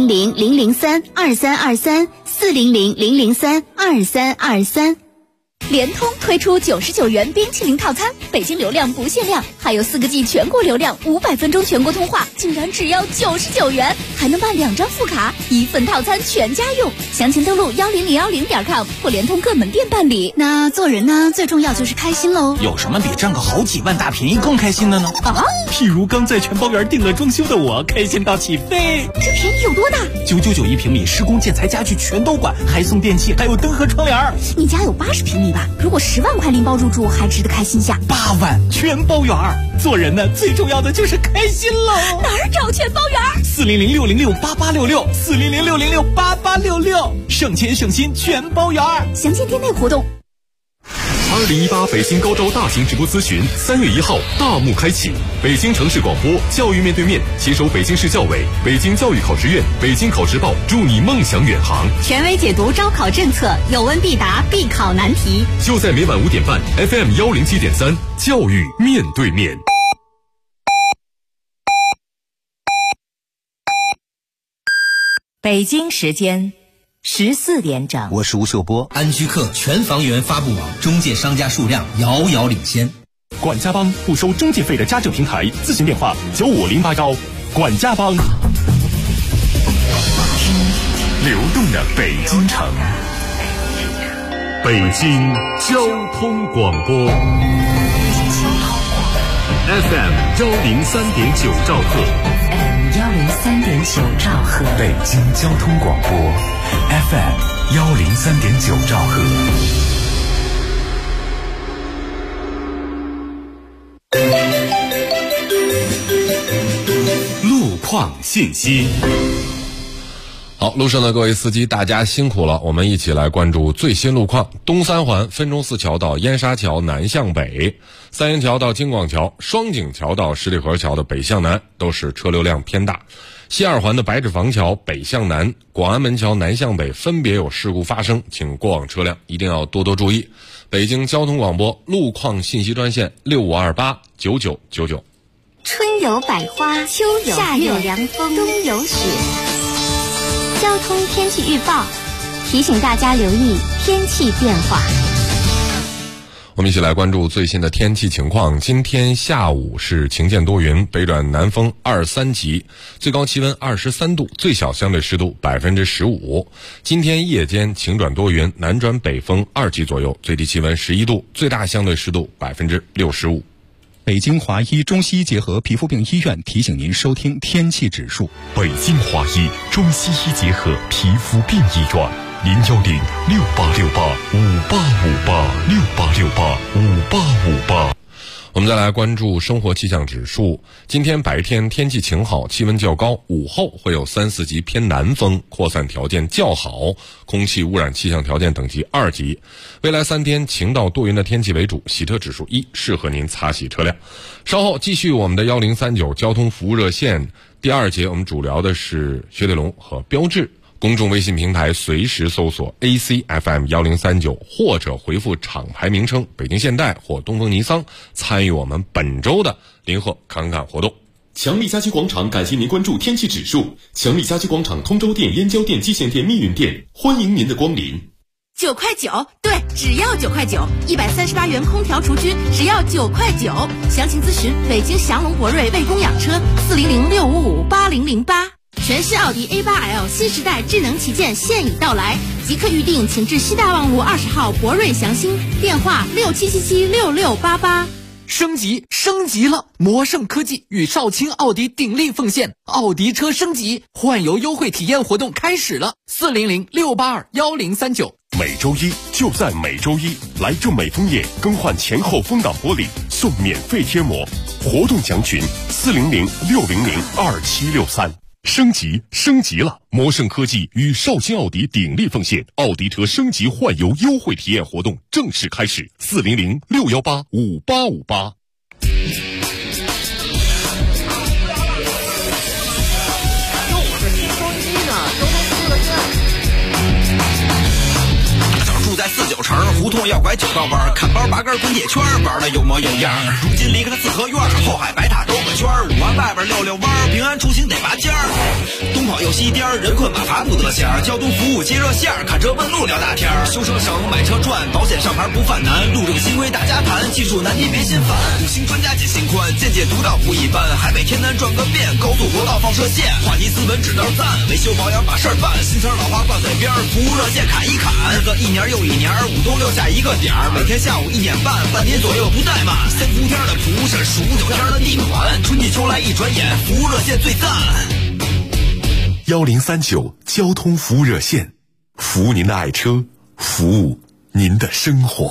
400-003-2323，400-003-2323。联通推出99元冰淇淋套餐，北京流量不限量，还有4个G 全国流量，500分钟全国通话，竟然只要99元，还能办2张副卡，1份套餐全家用。详情登录10010.com或联通各门店办理。那做人呢，最重要就是开心喽。 有什么比赚个好几万大便宜更开心的呢？譬如刚在全包园订了装修的我，开心到起飞。 这便宜有多大 ？999一平米，施工建材家具全都管，还送电器，还有灯和窗帘。 你家有80平米吧？如果10万块拎包入住，还值得开心下。 8万全包圆儿。做人呢，最重要的就是开心喽。 哪儿找全包圆 ？400-606-8866，400-606-8866，省钱省心全包圆儿。 详情店内活动。 2018北京高招大型直播咨询3月1号大幕开启，北京城市广播教育面对面携手北京市教委、北京教育考试院、北京考试报，助你梦想远航， 权威解读招考政策，有问必答，必考难题。 就在每晚5点半 FM 107.3教育面对面。 北京时间14点整， 我是吴秀波。安居客全房源发布网，中介商家数量遥遥领先。 管家帮不收中介费的家政平台，咨询电话95081。管家帮，流动的北京城，北京交通广播 FM 103.9兆赫。 103.9兆赫， 北京交通广播 FM 103.9兆赫。路况信息。 好，路上的各位司机，大家辛苦了，我们一起来关注最新路况。东三环分钟寺桥到燕莎桥南向北，三元桥到京广桥、双井桥到十里河桥的北向南都是车流量偏大。西二环的白纸坊桥北向南、广安门桥南向北分别有事故发生，请过往车辆一定要多多注意。北京交通广播路况信息专线65289999。 春有百花，秋有夏有凉风，冬有雪。交通天气预报提醒大家留意天气变化。 我们一起来关注最新的天气情况。今天下午是晴间多云，北转南风2、3级，最高气温23度，最小相对湿度15%。今天夜间晴转多云，南转北风2级左右，最低气温11度，最大相对湿度65%。 北京华医中西医结合皮肤病医院提醒您收听天气指数。 北京华医中西医结合皮肤病医院，010-6868-5858，6868-5858。 我们再来关注生活气象指数。今天白天天气晴好，气温较高，午后会有3、4级偏南风，扩散条件较好，空气污染气象条件等级2级。未来3天晴到多云的天气为主，洗车指数1，适合您擦洗车辆。稍后继续我们的1039交通服务热线，第2节我们主聊的是雪铁龙和标致。公众微信平台随时搜索 ACFM 1039，或者回复厂牌名称北京现代或东风尼桑，参与我们本周的零贺侃侃活动。 强力家居广场感谢您关注天气指数。强力家居广场通州店、燕郊店、蓟县店、密云店，欢迎您的光临。 9块9，对，只要9块9，138元空调厨具只要9块9。详情咨询北京祥龙博瑞魏公养车400-655-8008。全新奥迪 A8L 新时代智能旗舰现已到来，即刻预定请至西大望路20号博瑞祥兴，电话67776688。 升级了！魔盛科技与少卿奥迪鼎力奉献，奥迪车升级换油优惠体验活动开始了，400-682-1039。 每周一就在每周一，来正美枫叶更换前后风挡玻璃送免费贴膜，活动详询400-600-2763。升级了！魔盛科技与少卿奥迪鼎力奉献，奥迪车升级换油优惠体验活动正式开始，400-618-5858。 住在49城，胡同要拐9道弯，看包拔根滚铁圈，玩的有模有样。如今离开了四合院，后海白塔兜个圈，5环外边溜弯，平安出行得拔尖儿。东跑右西颠，人困马乏不得闲。交通服务接热线，看车问路聊大天。修车省，买车赚，保险上牌不犯难。路这个新规大家谈，技术难题别心烦。5星专家解心宽，见解独到不一般。海北天南转个遍，高速国道放射线，话题斯文指道赞，维修保养把事儿办。新词老话挂嘴边，服务热线砍一砍。日子一年又一年，5冬6夏一个点儿，每天下午1点半，半年左右不怠慢。3伏天的蒲是数9天的地暖，春季秋来一转眼，服务热线最赞。 1039交通服务热线，服务您的爱车，服务您的生活。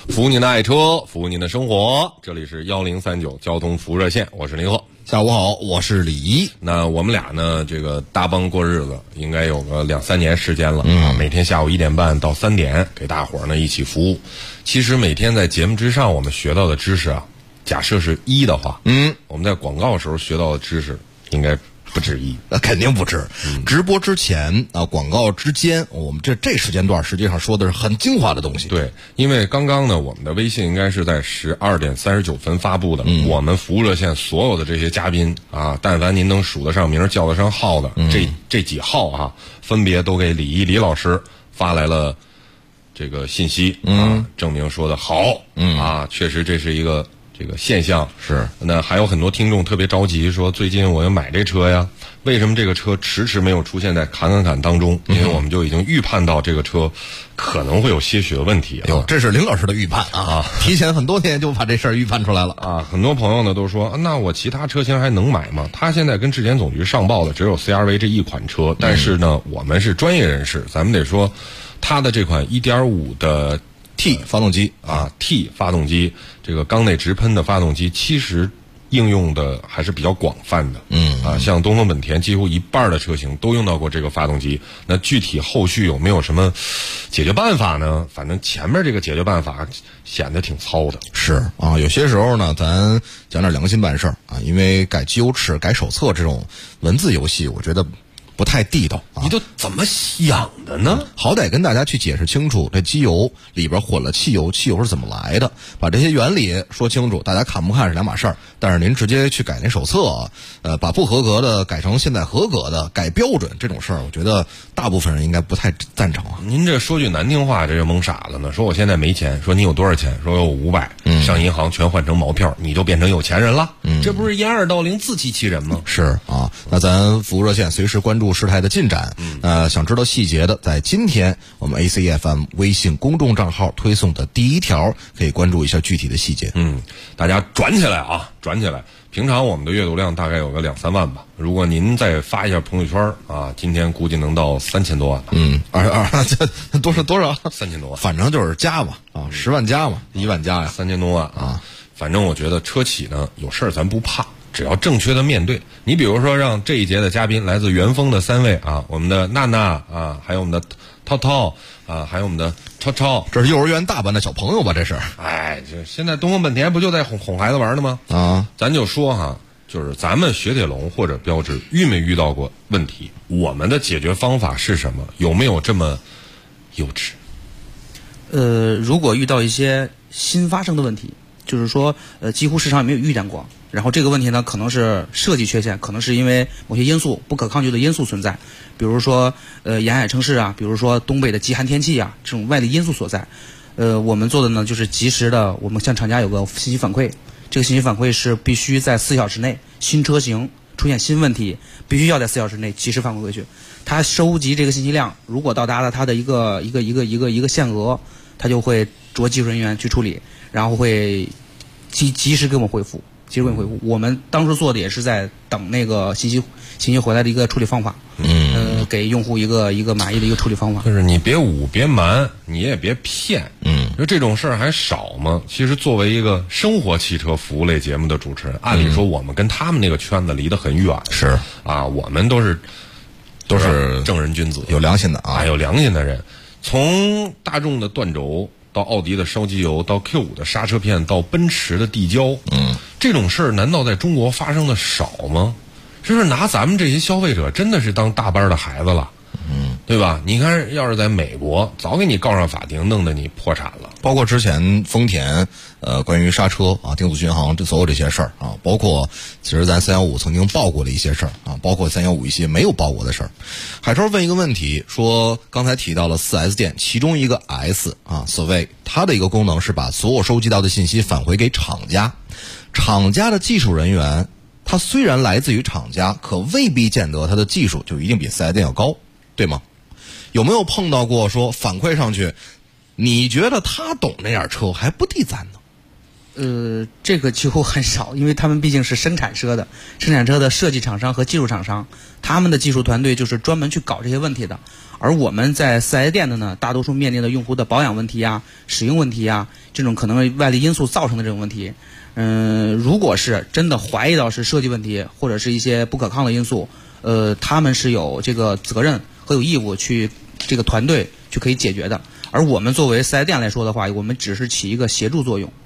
服务您的爱车，服务您的生活。这里是1039交通服务热线，我是林鹤。 下午好，我是李怡。 那我们俩呢，这个搭帮过日子，应该有个2-3年时间了每天下午1点半到3点，给大伙儿呢一起服务。其实每天在节目之上我们学到的知识啊，假设是1的话，我们在广告时候学到的知识应该不止1， 肯定不止。直播之前啊，广告之间，我们这时间段实际上说的是很精华的东西。 对，因为刚刚呢，我们的微信应该是在12点39分发布的。我们服务热线所有的这些嘉宾啊，但凡您能数得上名、叫得上号的，这几号啊，分别都给李老师发来了这个信息证明说的好确实这是一个这个现象。 是， 那还有很多听众特别着急，说最近我要买这车呀，为什么这个车迟迟没有出现在侃当中？因为我们就已经预判到这个车可能会有些许的问题。 这是林老师的预判啊，提前很多天就把这事儿预判出来了啊。很多朋友呢都说，那我其他车型还能买吗？他现在跟质检总局上报的只有 CR-V 这一款车，但是呢，我们是专业人士，咱们得说，他的这款 1.5 的 T 发动机 T 发动机，这个缸内直喷的发动机，其实应用的还是比较广泛的。像东风本田几乎一半的车型都用到过这个发动机。那具体后续有没有什么解决办法呢？反正前面这个解决办法显得挺糙的。 是啊，有些时候呢，咱讲点良心办事儿啊，因为改机油尺、改手册这种文字游戏，我觉得不太地道啊！ 你都怎么想的呢？ 好歹跟大家去解释清楚，这机油里边混了汽油，汽油是怎么来的，把这些原理说清楚。大家看不看是两码事儿，但是您直接去改那手册，把不合格的改成现在合格的，改标准这种事儿，我觉得大部分人应该不太赞成啊。 您这说句难听话，这就蒙傻了呢。说我现在没钱，说你有多少钱？说有500，上银行全换成毛票，你就变成有钱人了。这不是掩耳盗铃、自欺欺人吗？ 是啊，那咱服务热线随时关注事态的进展。想知道细节的，在今天我们 ACFM 微信公众账号推送的第1条，可以关注一下具体的细节。 大家转起来啊，转起来！平常我们的阅读量大概有个2-3万吧，如果您再发一下朋友圈啊，今天估计能到3000多万吧。 这多少 ？3000多万， 反正就是加吧啊，10万加嘛，1万加呀 ，3000多万啊。反正我觉得车企呢有事儿咱不怕。只要正确的面对，你比如说让这一节的嘉宾来自元丰的3位啊，我们的娜娜啊，还有我们的涛涛啊，还有我们的超超， 这是幼儿园大班的小朋友吧？这是， 这现在东风本田不就在哄孩子玩呢吗？啊，咱就说哈，就是咱们雪铁龙或者标致遇没遇到过问题？我们的解决方法是什么？有没有这么幼稚？ 如果遇到一些新发生的问题，就是说几乎市场也没有遇见过。然后这个问题呢，可能是设计缺陷，可能是因为某些因素不可抗拒的因素存在，比如说沿海城市啊，比如说东北的极寒天气啊，这种外力因素所在。我们做的呢就是及时的，我们向厂家有个信息反馈，这个信息反馈是必须在4小时内，新车型出现新问题，必须要在4小时内及时反馈回去。它收集这个信息量，如果到达了它的一个限额，它就会着技术人员去处理，然后会及时给我们回复。我们当时做的也是在等那个信息回来的一个处理方法，给用户一个满意的一个处理方法。 就是你别捂别瞒，你也别骗，说这种事儿还少吗？其实作为一个生活汽车服务类节目的主持人，按理说我们跟他们那个圈子离得很远， 是啊，我们都是正人君子， 有良心的啊， 有良心的人。从大众的断轴到奥迪的烧机油，到 Q5 的刹车片，到奔驰的地胶，这种事儿难道在中国发生的少吗？就是拿咱们这些消费者真的是当大班的孩子了，对吧？你看，要是在美国，早给你告上法庭，弄得你破产了。 包括之前丰田关于刹车啊、定速巡航所有这些事儿啊，包括其实咱315曾经报过的一些事儿啊，包括315一些没有报过的事儿。海超问一个问题，说刚才提到了4S店，其中一个 S 啊，所谓它的一个功能是把所有收集到的信息返回给厂家，厂家的技术人员，他虽然来自于厂家，可未必见得他的技术就一定比4S店要高，对吗？有没有碰到过说反馈上去，你觉得他懂那点车还不敌咱呢？ 这个几乎很少，因为他们毕竟是生产车的设计厂商和技术厂商，他们的技术团队就是专门去搞这些问题的。而我们在4S店的呢，大多数面临的用户的保养问题呀、使用问题呀，这种可能外力因素造成的这种问题，如果是真的怀疑到是设计问题或者是一些不可抗的因素，他们是有这个责任和有义务去这个团队去可以解决的。而我们作为4S店来说的话，我们只是起一个协助作用。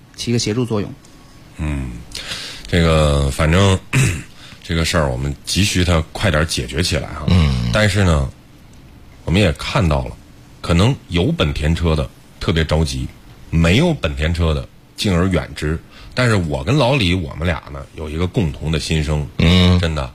这个反正这个事儿我们急需它快点解决起来哈。但是呢，我们也看到了，可能有本田车的特别着急，没有本田车的敬而远之。但是我跟老李我们俩呢有一个共同的心声，真的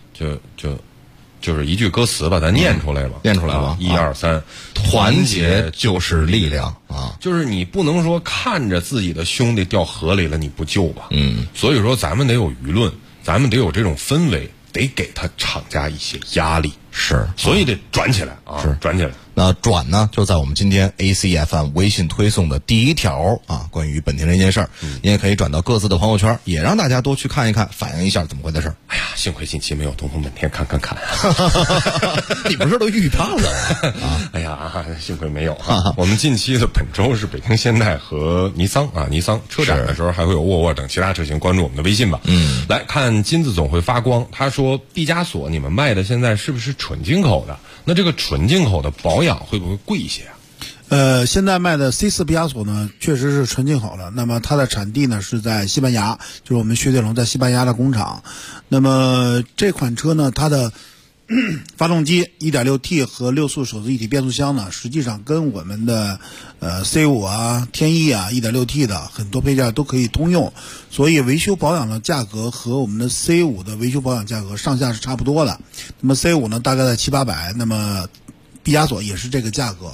就是一句歌词吧，咱念出来吧，1、2、3， 团结就是力量啊！ 就是你不能说看着自己的兄弟掉河里了你不救吧？所以说咱们得有舆论，咱们得有这种氛围，得给他厂家一些压力， 是， 所以得转起来啊，转起来。 那转呢，就在我们今天 ACFM 微信推送的第1条啊，关于本田这件事儿，你也可以转到各自的朋友圈，也让大家多去看一看，反映一下怎么回事。 哎呀，幸亏近期没有东风本田看。 你不是都预判了啊？哎呀，幸亏没有啊。我们近期的本周是北京现代和尼桑啊，尼桑车展的时候还会有沃尔沃等其他车型，关注我们的微信吧。来看金子总会发光，他说毕加索你们卖的现在是不是纯进口的？那这个纯进口的保养会不会贵一些啊？ 现在卖的 C4 毕加索呢，确实是纯进口的。那么它的产地呢是在西班牙，就是我们雪铁龙在西班牙的工厂。那么这款车呢，它的发动机 1.6T 和6速手自一体变速箱呢，实际上跟我们的C5 啊、天翼啊 1.6T 的很多配件都可以通用，所以维修保养的价格和我们的 C5 的维修保养价格上下是差不多的。那么 C5 呢大概在700-800，那么毕加索也是这个价格。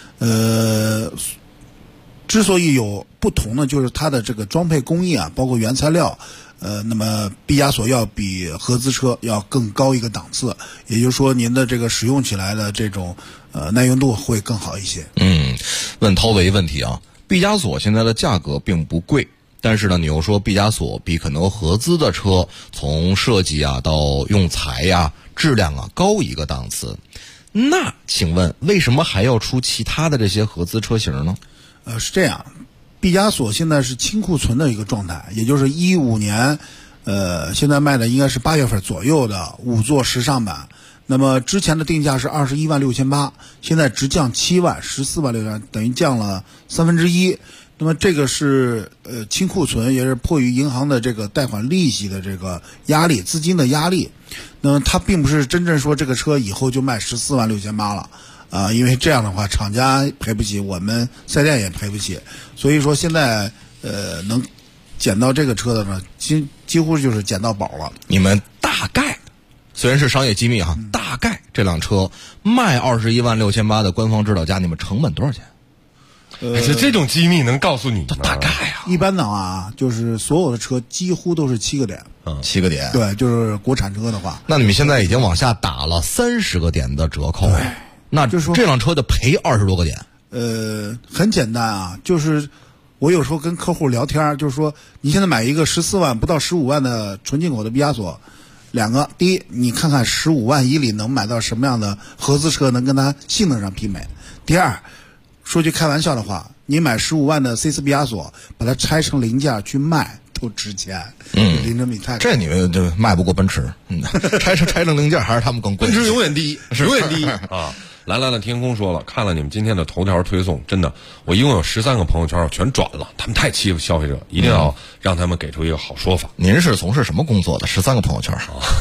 之所以有不同呢，就是它的这个装配工艺啊，包括原材料，那么毕加索要比合资车要更高一个档次，也就是说您的这个使用起来的这种耐用度会更好一些。 问涛维问题啊，毕加索现在的价格并不贵，但是呢，你又说毕加索比可能合资的车从设计啊到用材呀、质量啊高一个档次。那请问为什么还要出其他的这些合资车型呢？ 是这样，毕加索现在是清库存的一个状态，也就是15年，现在卖的应该是8月份左右的5座时尚版。那么之前的定价是21.68万，现在直降7万，14.6万，等于降了1/3。那么这个是清库存，也是迫于银行的这个贷款利息的这个压力、资金的压力。那么它并不是真正说这个车以后就卖14.68万了啊，因为这样的话厂家赔不起，我们4S店也赔不起。所以说现在能捡到这个车的呢，几乎就是捡到宝了。 你们大概虽然是商业机密哈，大概这辆车卖21.68万的官方指导价，你们成本多少钱？ 这种机密能告诉你吗？ 大概啊， 一般的啊，就是所有的车几乎都是7个点 ，7个点， 对，就是国产车的话。 那你们现在已经往下打了30个点的折扣，那就是说这辆车得赔20多个点。 很简单啊，就是我有时候跟客户聊天，就是说你现在买一个14万不到15万的纯进口的毕加索，两个，第一，你看看15万以里能买到什么样的合资车能跟它性能上媲美；第二，说句开玩笑的话，你买15万的 C4 毕加索，把它拆成零件去卖都值钱。零成比太这你们就卖不过奔驰。拆成零件还是他们更贵。 奔驰永远第一，永远第一啊！蓝蓝的天空说了，看了你们今天的头条推送，真的，我一共有13个朋友圈，我全转了，他们太欺负消费者，一定要让他们给出一个好说法。 您是从事什么工作的？13个朋友圈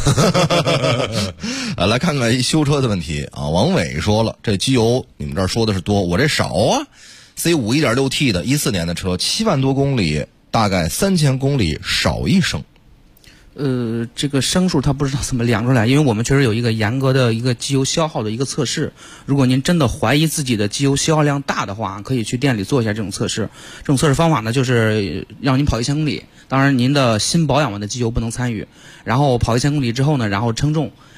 来看看修车的问题啊。王伟说了，这机油你们这儿说的是多，我这少啊。C5 1.6T 的14年的车，7万多公里，大概3000公里少1升。 这个升数它不知道怎么量出来，因为我们确实有一个严格的一个机油消耗的一个测试。如果您真的怀疑自己的机油消耗量大的话，可以去店里做一下这种测试。这种测试方法呢，就是让您跑1000公里，当然您的新保养完的机油不能参与。然后跑1000公里之后呢，然后称重，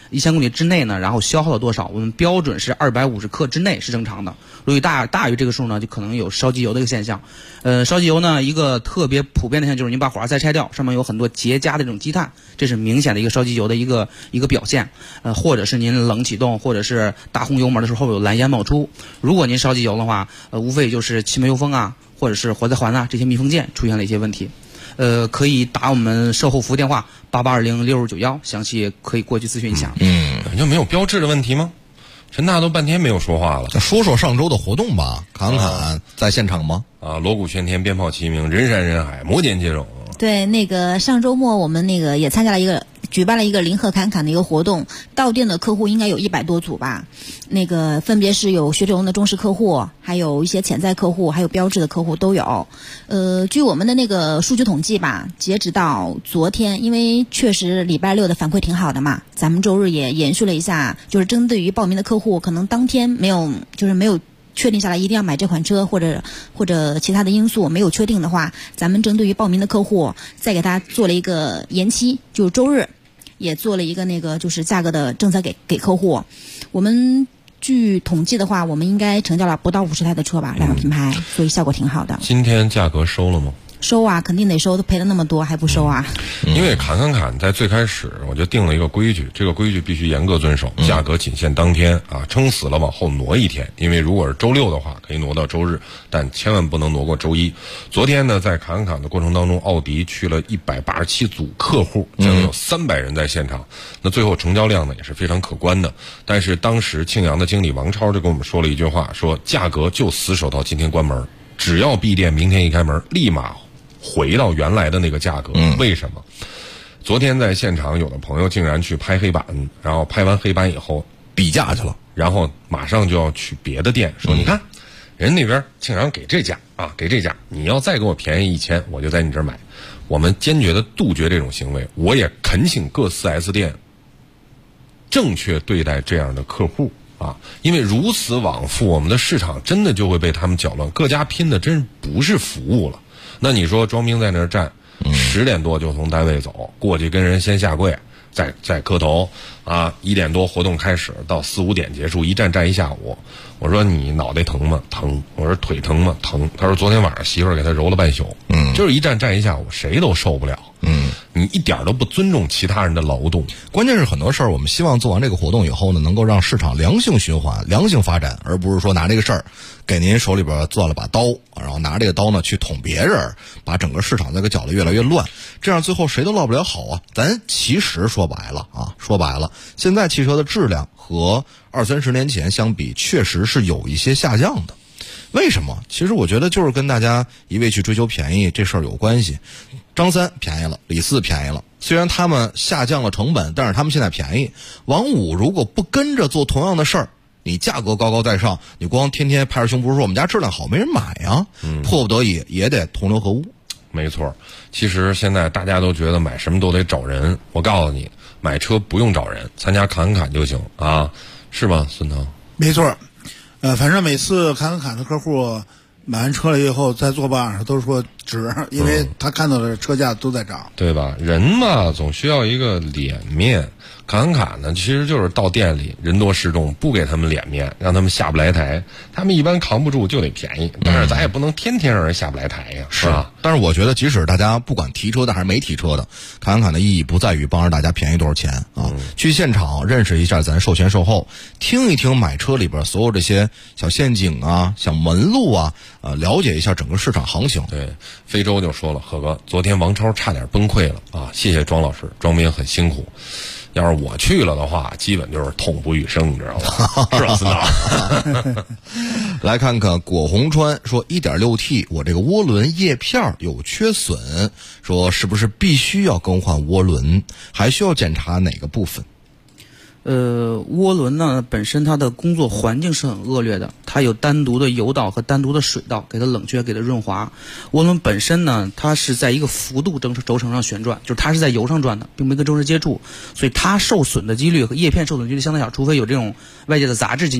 1000公里之内呢，然后消耗了多少？我们标准是250克之内是正常的。如果大于这个数呢，就可能有烧机油的一个现象。烧机油呢，一个特别普遍的现象就是你把火花塞拆掉，上面有很多结痂的这种积碳，这是明显的一个烧机油的一个表现。或者是您冷启动，或者是大轰油门的时候有蓝烟冒出。如果您烧机油的话，无非就是气门油封啊，或者是活塞环啊这些密封件出现了一些问题。可以打我们售后服务电话88206591，详细可以过去咨询一下。 就没有标志的问题吗？陈大都半天没有说话了。 说说上周的活动吧，侃侃在现场吗？ 锣鼓喧天，鞭炮齐鸣，人山人海，摩肩接踵。 对，那个上周末我们那个也参加了举办了一个零和侃侃的一个活动，到店的客户应该有100多组吧。那个分别是有雪铁龙的忠实客户，还有一些潜在客户，还有标致的客户都有。据我们的那个数据统计吧，截止到昨天，因为确实礼拜6的反馈挺好的嘛，咱们周日也延续了一下，就是针对于报名的客户，可能当天没有确定下来一定要买这款车，或者其他的因素没有确定的话，咱们针对于报名的客户再给他做了一个延期，就是周日也做了一个那个就是价格的政策给客户。我们据统计的话，我们应该成交了不到50台的车吧，两个品牌，所以效果挺好的。 今天价格收了吗？ 收啊，肯定得收，都赔了那么多还不收啊。 因为侃在最开始我就定了一个规矩，这个规矩必须严格遵守，价格仅限当天啊，撑死了往后挪一天。因为如果是周6的话，可以挪到周日，但千万不能挪过周一。昨天呢，在侃的过程当中，奥迪去了187组客户，将近有300人在现场。那最后成交量呢也是非常可观的。但是当时庆阳的经理王超就跟我们说了一句话，说价格就死守到今天关门，只要闭店明天一开门，立马回到原来的那个价格。为什么？昨天在现场有的朋友竟然去拍黑板，然后拍完黑板以后比价去了， 然后马上就要去别的店说，你看人那边庆阳给这价啊，给这价，你要再给我便宜1000，我就在你这儿买。我们坚决的杜绝这种行为，我也恳请各 4S 店正确对待这样的客户啊，因为如此往复，我们的市场真的就会被他们搅乱。各家拼的真不是服务了。那你说庄兵在那儿站，10点多就从单位走，过去跟人先下跪，再磕头啊，1点多活动开始，到4、5点结束，一站一下午。我说你脑袋疼吗？疼。我说腿疼吗？疼。他说昨天晚上媳妇儿给他揉了半宿。就是一站一下午，谁都受不了。你一点都不尊重其他人的劳动。 关键是很多事儿，我们希望做完这个活动以后呢，能够让市场良性循环、良性发展，而不是说拿这个事儿给您手里边攥了把刀，然后拿这个刀呢去捅别人，把整个市场再给搅得越来越乱，这样最后谁都落不了好啊。咱其实说白了，现在汽车的质量和20-30年前相比，确实是有一些下降的。为什么？其实我觉得就是跟大家一味去追求便宜这事儿有关系。张三便宜了，李四便宜了，虽然他们下降了成本，但是他们现在便宜。王五如果不跟着做同样的事儿，你价格高高在上，你光天天拍着胸脯说我们家质量好，没人买啊。迫不得已也得同流合污。 没错，其实现在大家都觉得买什么都得找人，我告诉你，买车不用找人，参加侃就行啊，是吗，孙腾？ 没错。反正每次侃的客户买完车了以后，在坐吧上都说值，因为他看到的车价都在涨， 对吧？人嘛，总需要一个脸面。侃呢，其实就是到店里人多势众，不给他们脸面，让他们下不来台。他们一般扛不住就得便宜，但是咱也不能天天让人下不来台呀，是吧？ 但是我觉得，即使大家不管提车的还是没提车的，侃的意义不在于帮着大家便宜多少钱啊，去现场认识一下咱售前售后，听一听买车里边所有这些小陷阱啊、小门路啊，了解一下整个市场行情。 对，非洲就说了，贺哥，昨天王超差点崩溃了啊！谢谢庄老师，庄兵很辛苦。要是我去了的话，基本就是痛不欲生，你知道吗？是吧，孙导？ 来看看果红川说 1.6T 我这个涡轮叶片有缺损，说是不是必须要更换涡轮，还需要检查哪个部分？ 涡轮呢本身它的工作环境是很恶劣的，它有单独的油道和单独的水道，给它冷却，给它润滑。涡轮本身呢，它是在一个幅度轴承上旋转，就是它是在油上转的，并没跟轴承接触，所以它受损的几率和叶片受损几率相当小，除非有这种外界的杂质进去了。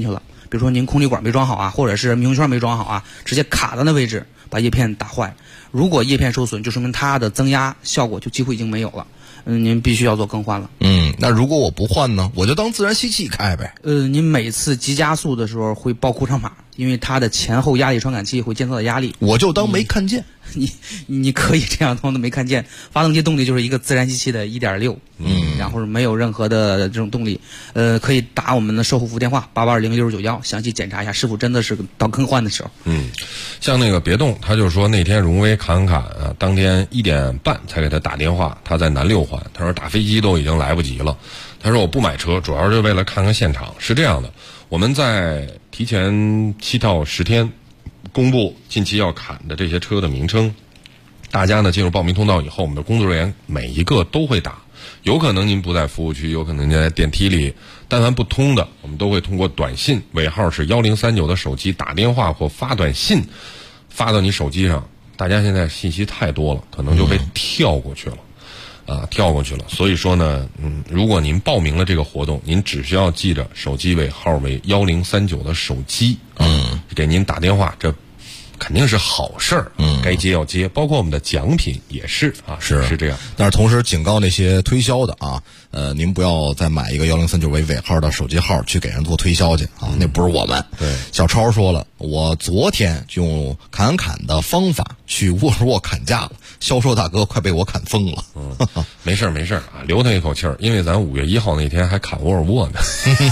比如说您空气管没装好啊，或者是明圈没装好啊，直接卡在那位置把叶片打坏。如果叶片受损，就说明它的增压效果就几乎已经没有了。您必须要做更换了。 那如果我不换呢？我就当自然吸气开呗。 您每次急加速的时候会报故障码，因为它的前后压力传感器会监测到压力。 我就当没看见。 你可以这样当没看见。发动机动力就是一个自然吸气的 1.6，然后是没有任何的这种动力。可以打我们的售后服务电话88206991，详细检查一下是否真的是到更换的时候。 像那个别动，他就说那天荣威侃啊，当天1点半才给他打电话，他在南六环，他说打飞机都已经来不及了。他说我不买车，主要是为了看看现场。是这样的，我们在提前7到10天公布近期要砍的这些车的名称，大家呢进入报名通道以后，我们的工作人员每一个都会打。有可能您不在服务区，有可能您在电梯里，但凡不通的，我们都会通过短信尾号是1039的手机打电话或发短信发到你手机上。大家现在信息太多了，可能就被跳过去了。所以说呢，如果您报名了这个活动，您只需要记着手机尾号为1039的手机，给您打电话，这肯定是好事儿，该接要接，包括我们的奖品也是啊，是这样。 但是同时警告那些推销的啊，您不要再买一个1039为尾号的手机号去给人做推销去啊，那不是我们。 对， 小超说了，我昨天就用砍的方法去沃尔沃砍价了，销售大哥快被我砍疯了。 没事啊，留他一口气儿，因为咱5月1号那天还砍沃尔沃呢。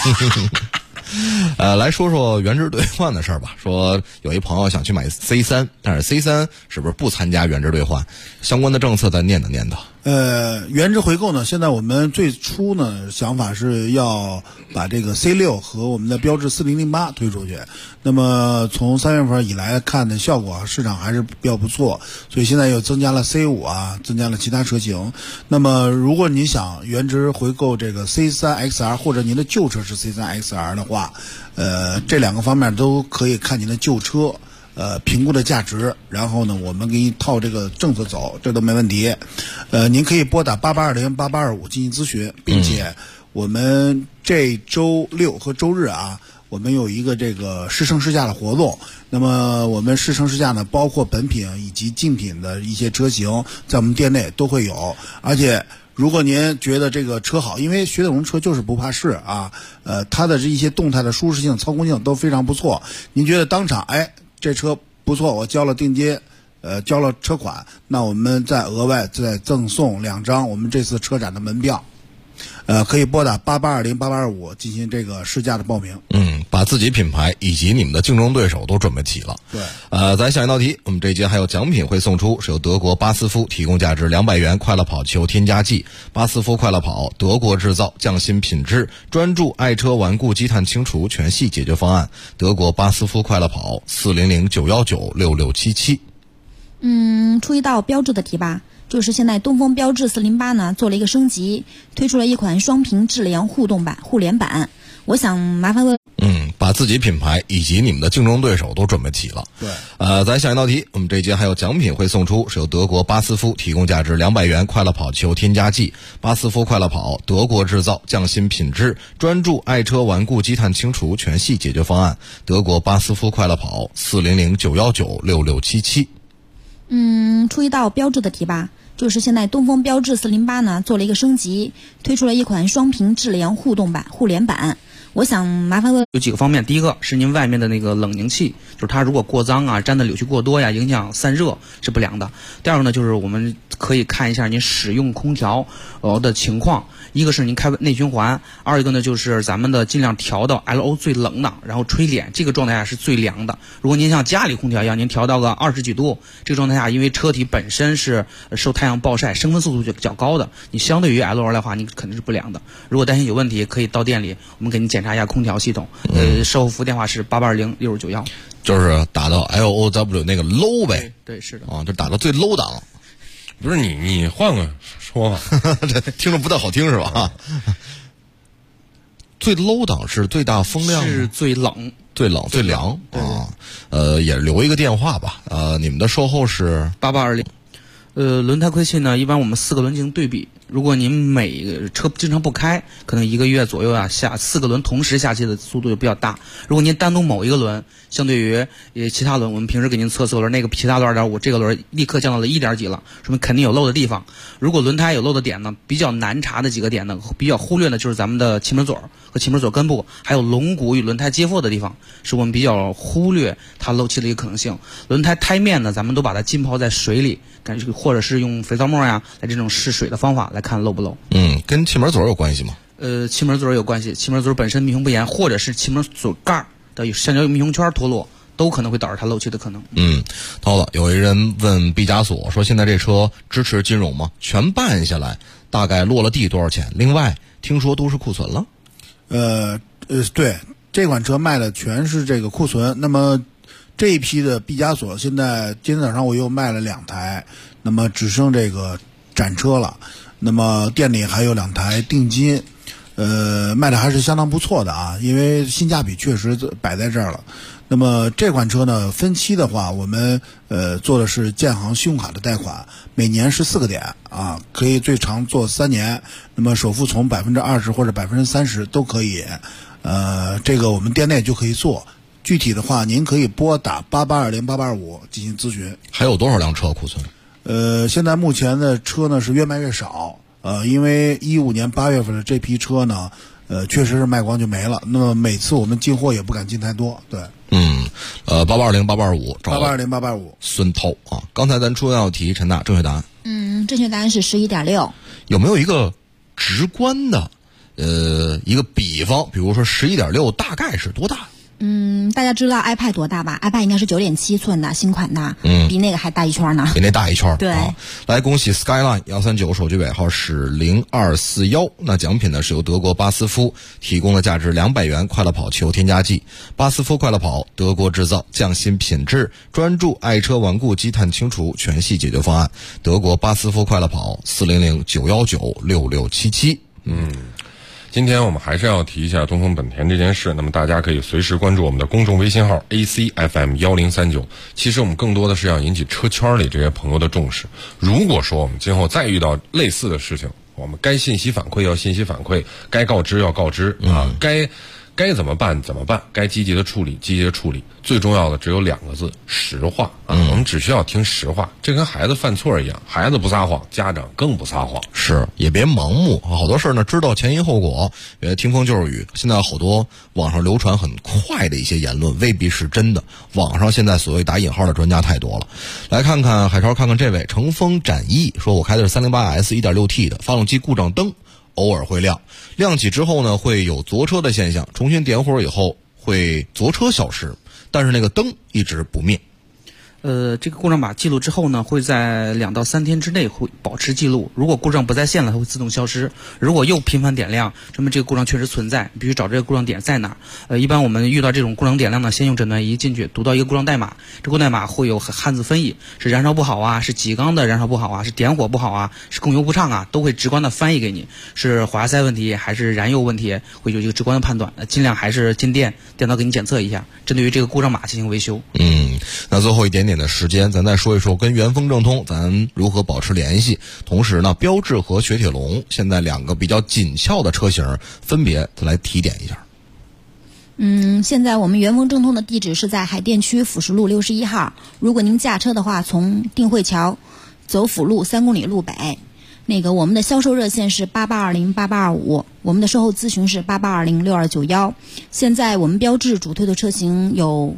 来说说原值兑换的事儿吧。说有一朋友想去买 C3， 但是 C3 是不是不参加原值兑换？相关的政策再念叨念叨。 原值回购呢，现在我们最初呢想法是要把这个 C6 和我们的标致4008推出去。那么从3月份以来看的效果，市场还是比较不错，所以现在又增加了 C5 啊，增加了其他车型。那么如果你想原值回购这个 C3XR 或者您的旧车是 C3XR 的话，这两个方面都可以看您的旧车。评估的价值，然后呢，我们给你套这个政策走，这都没问题。您可以拨打88208825进行咨询，并且我们这周6和周日啊，我们有一个这个试乘试驾的活动。那么我们试乘试驾呢，包括本品以及竞品的一些车型，在我们店内都会有。而且如果您觉得这个车好，因为雪铁龙车就是不怕试啊，它的这一些动态的舒适性、操控性都非常不错。您觉得当场这车不错，我交了定金，交了车款，那我们再额外再赠送2张我们这次车展的门票。可以拨打88208825进行这个试驾的报名。 把自己品牌以及你们的竞争对手都准备齐了。 对， 咱下一道题，我们这一节还有奖品会送出，是由德国巴斯夫提供价值200元快乐跑球添加剂。巴斯夫快乐跑，德国制造，匠心品质，专注爱车顽固积碳清除全系解决方案。德国巴斯夫快乐跑，400-919-6677。 出一道标致的题吧。就是现在东风标致408呢做了一个升级，推出了一款双屏智联互联版。我想麻烦问， 把自己品牌以及你们的竞争对手都准备齐了。 对， 咱下一道题，我们这一节还有奖品会送出，是由德国巴斯夫提供价值200元快乐跑球添加剂。巴斯夫快乐跑，德国制造，匠心品质，专注爱车顽固积碳清除全系解决方案。德国巴斯夫快乐跑，400-919-6677。 出一道标致的题吧。就是现在东风标致408呢做了一个升级，推出了一款双屏智联互联版。我想麻烦问， 有几个方面。第一个是您外面的那个冷凝器，就是它如果过脏啊、沾的扭曲过多呀，影响散热是不良的。第二个呢，就是我们可以看一下您使用空调的情况。一个是您开内循环，二一个呢就是咱们的尽量调到 LO 最冷的，然后吹脸，这个状态下是最凉的。如果您像家里空调一样，您调到个20几度，这个状态下，因为车体本身是受太阳暴晒，升温速度就较高的，你相对于 LO 的话，你肯定是不凉的。如果担心有问题，可以到店里，我们给你检查一下空调系统。售后服务电话是8820-6691， 就是打到 LOW 那个 low 呗。 对，是的。 就打到最 low 档。 不是你换个说法， 这听着不太好听是吧？最 low 档是最大风量， 是最冷、 最凉啊。也留一个电话吧。你们的售后是 8820。轮胎亏气呢，一般我们4个轮径对比， 如果您每个车经常不开，可能1个月左右啊，下4个轮同时下气的速度就比较大。如果您单独某一个轮，相对于其他轮，我们平时给您测4个轮，那个其他轮2.5，这个轮立刻降到了1.几了，说明肯定有漏的地方。如果轮胎有漏的点呢，比较难查的几个点呢，比较忽略的就是咱们的气门嘴和气门嘴根部，还有龙骨与轮胎接缝的地方，是我们比较忽略它漏气的一个可能性。轮胎胎面呢，咱们都把它浸泡在水里，或者是用肥皂沫呀来这种试水的方法来看漏不漏。 跟气门嘴有关系吗？ 气门嘴有关系，气门嘴本身密封不严，或者是气门嘴盖的橡胶密封圈脱落，都可能会导致它漏气的可能。 涛子，有一人问毕加索说，现在这车支持金融吗？全办下来大概落了地多少钱？另外听说都是库存了。 对，这款车卖的全是这个库存。那么这一批的毕加索现在今天早上我又卖了2台，那么只剩这个展车了。那么店里还有2台定金，卖的还是相当不错的啊，因为性价比确实摆在这儿了。那么这款车呢，分期的话，我们做的是建行信用卡的贷款，每年是4个点啊，可以最长做3年。那么首付从20%或者30%都可以，这个我们店内就可以做。具体的话，您可以拨打88208825进行咨询。 还有多少辆车库存？ 现在目前的车呢是越卖越少，因为15年8月份的这批车呢，确实是卖光就没了。那么每次我们进货也不敢进太多，对。 88208825找 88208825 孙涛啊。刚才咱说要提陈大正确答案。 正确答案是11.6。 有没有一个直观的一个比方，比如说11.6大概是多大？ 大家知道 iPad 多大吧？ iPad 应该是9.7寸的新款的，比那个还大一圈呢。 比那大一圈。 对， 来恭喜 Skyline 139手机尾号是0241。那奖品呢是由德国巴斯夫提供的价值200元快乐跑汽油添加剂。巴斯夫快乐跑，德国制造，匠心品质，专注爱车顽固积碳清除全系解决方案。德国巴斯夫快乐跑400-919-6677。 今天我们还是要提一下东风本田这件事，那么大家可以随时关注我们的公众微信号 ACFM1039。其实我们更多的是要引起车圈里这些朋友的重视。如果说我们今后再遇到类似的事情，我们该信息反馈要信息反馈，该告知要告知啊，该怎么办怎么办，该积极的处理积极的处理。最重要的只有2个字：实话啊！我们只需要听实话，这跟孩子犯错一样，孩子不撒谎，家长更不撒谎。 是，也别盲目，好多事呢知道前因后果，别听风就是雨。现在好多网上流传很快的一些言论未必是真的，网上现在所谓打引号的专家太多了。来看看海潮，看看这位乘风展翼说，我开的是 308S 1.6T 的，发动机故障灯偶尔会亮起之后呢，会有昨车的现象，重新点火以后会昨车消失，但是那个灯一直不灭。 这个故障码记录之后呢，会在2到3天之内会保持记录。如果故障不再现了，它会自动消失。如果又频繁点亮，说明这个故障确实存在，必须找这个故障点在哪儿。一般我们遇到这种故障点亮呢，先用诊断仪进去读到一个故障代码，这故障代码会有汉字分译，是燃烧不好啊，是几缸的燃烧不好啊，是点火不好啊，是供油不畅啊，都会直观的翻译给你，是火花塞问题还是燃油问题，会有一个直观的判断。尽量还是进电脑给你检测一下，针对于这个故障码进行维修。 那最后一点点的时间，咱再说一说跟元丰正通咱如何保持联系。同时呢，标致和雪铁龙现在2个比较紧俏的车型，分别再来提点一下。 现在我们元丰正通的地址是在海淀区辅石路61号。如果您驾车的话，从定慧桥走辅路3公里路北。我们的销售热线是88208825，我们的售后咨询是88206291。现在我们标致主推的车型有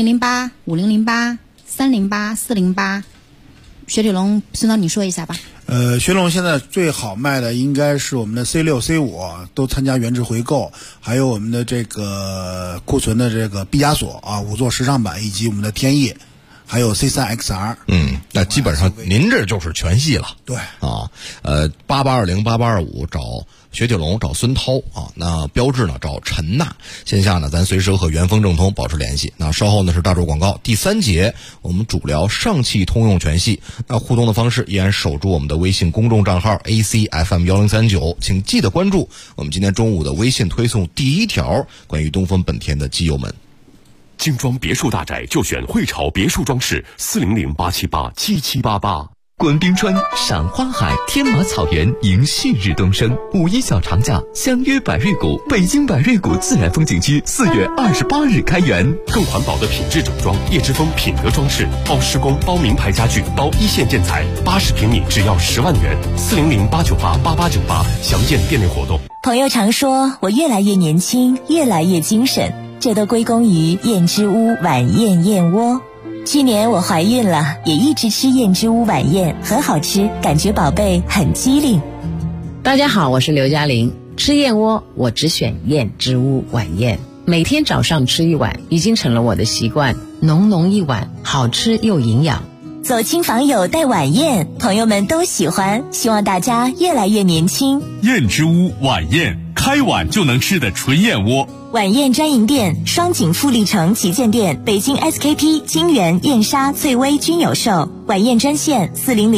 4008、5008、308、408。雪铁龙，孙导你说一下吧。 雪铁龙现在最好卖的应该是我们的 C6、C5 都参加原值回购，还有我们的这个库存的这个毕加索啊5座时尚版，以及我们的天翼，还有 C3XR。 那基本上您这就是全系了。 对啊，88208825找雪铁龙，找孙涛啊。那标致呢找陈娜。线下呢咱随时和元丰正通保持联系。那稍后呢是大众广告。第3节我们主聊上汽通用全系。那互动的方式依然守住我们的微信公众账号 ACFM1039，请记得关注我们今天中午的微信推送第1条关于东风本田的基友们。 精装别墅大宅就选汇潮别墅装饰，400-878-7788。 观冰川，赏花海，天马草原迎旭日东升。5·1小长假，相约百瑞谷，北京百瑞谷自然风景区4月28日开园。 更环保的品质整装，叶之峰品德装饰，包施工，包名牌家具，包一线建材，80平米只要10万元。400-898-8898，详见店内活动。 朋友常说我越来越年轻，越来越精神，这都归功于燕之屋晚宴燕窝。去年我怀孕了，也一直吃燕之屋晚宴，很好吃，感觉宝贝很机灵。 大家好，我是刘嘉玲。吃燕窝我只选燕之屋晚宴，每天早上吃一碗，已经成了我的习惯。浓浓一碗，好吃又营养。 走亲访友带晚宴，朋友们都喜欢，希望大家越来越年轻。 燕之屋晚宴，开碗就能吃的纯燕窝。 晚宴专营店：双井富力城旗舰店、北京 SKP、金源、燕莎、翠微均有售。晚宴专线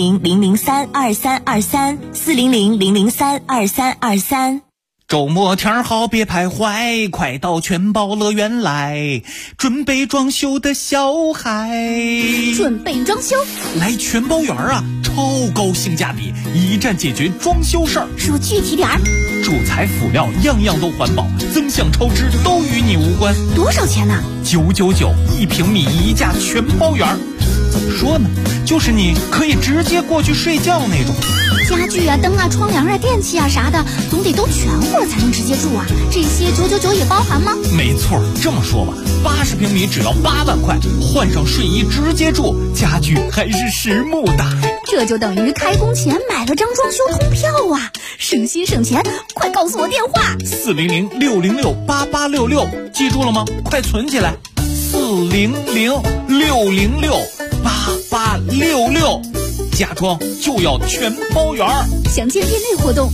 ：400-003-2323，400-003-2323。 周末天好别徘徊，快到全宝乐园来，准备装修的小孩。 准备装修？ 来全宝园啊，超高性价比，一站解决装修事儿。 说具体点儿。 主材辅料样样都环保，增项超支都与你无关。 多少钱呢 ？9991平米一价全包园。怎么说呢？就是你可以直接过去睡觉那种。 家具啊、灯啊、窗帘啊、电器啊啥的，总得都全乎才能直接住啊。这些999也包含吗？ 没错，这么说吧，80平米只要8万块，换上睡衣直接住，家具还是实木的。 这就等于开工前买了张装修通票啊，省心省钱。快告诉我电话 ：400-606-8866，记住了吗？快存起来，400-606-8866，家装就要全包圆。 详见店内活动。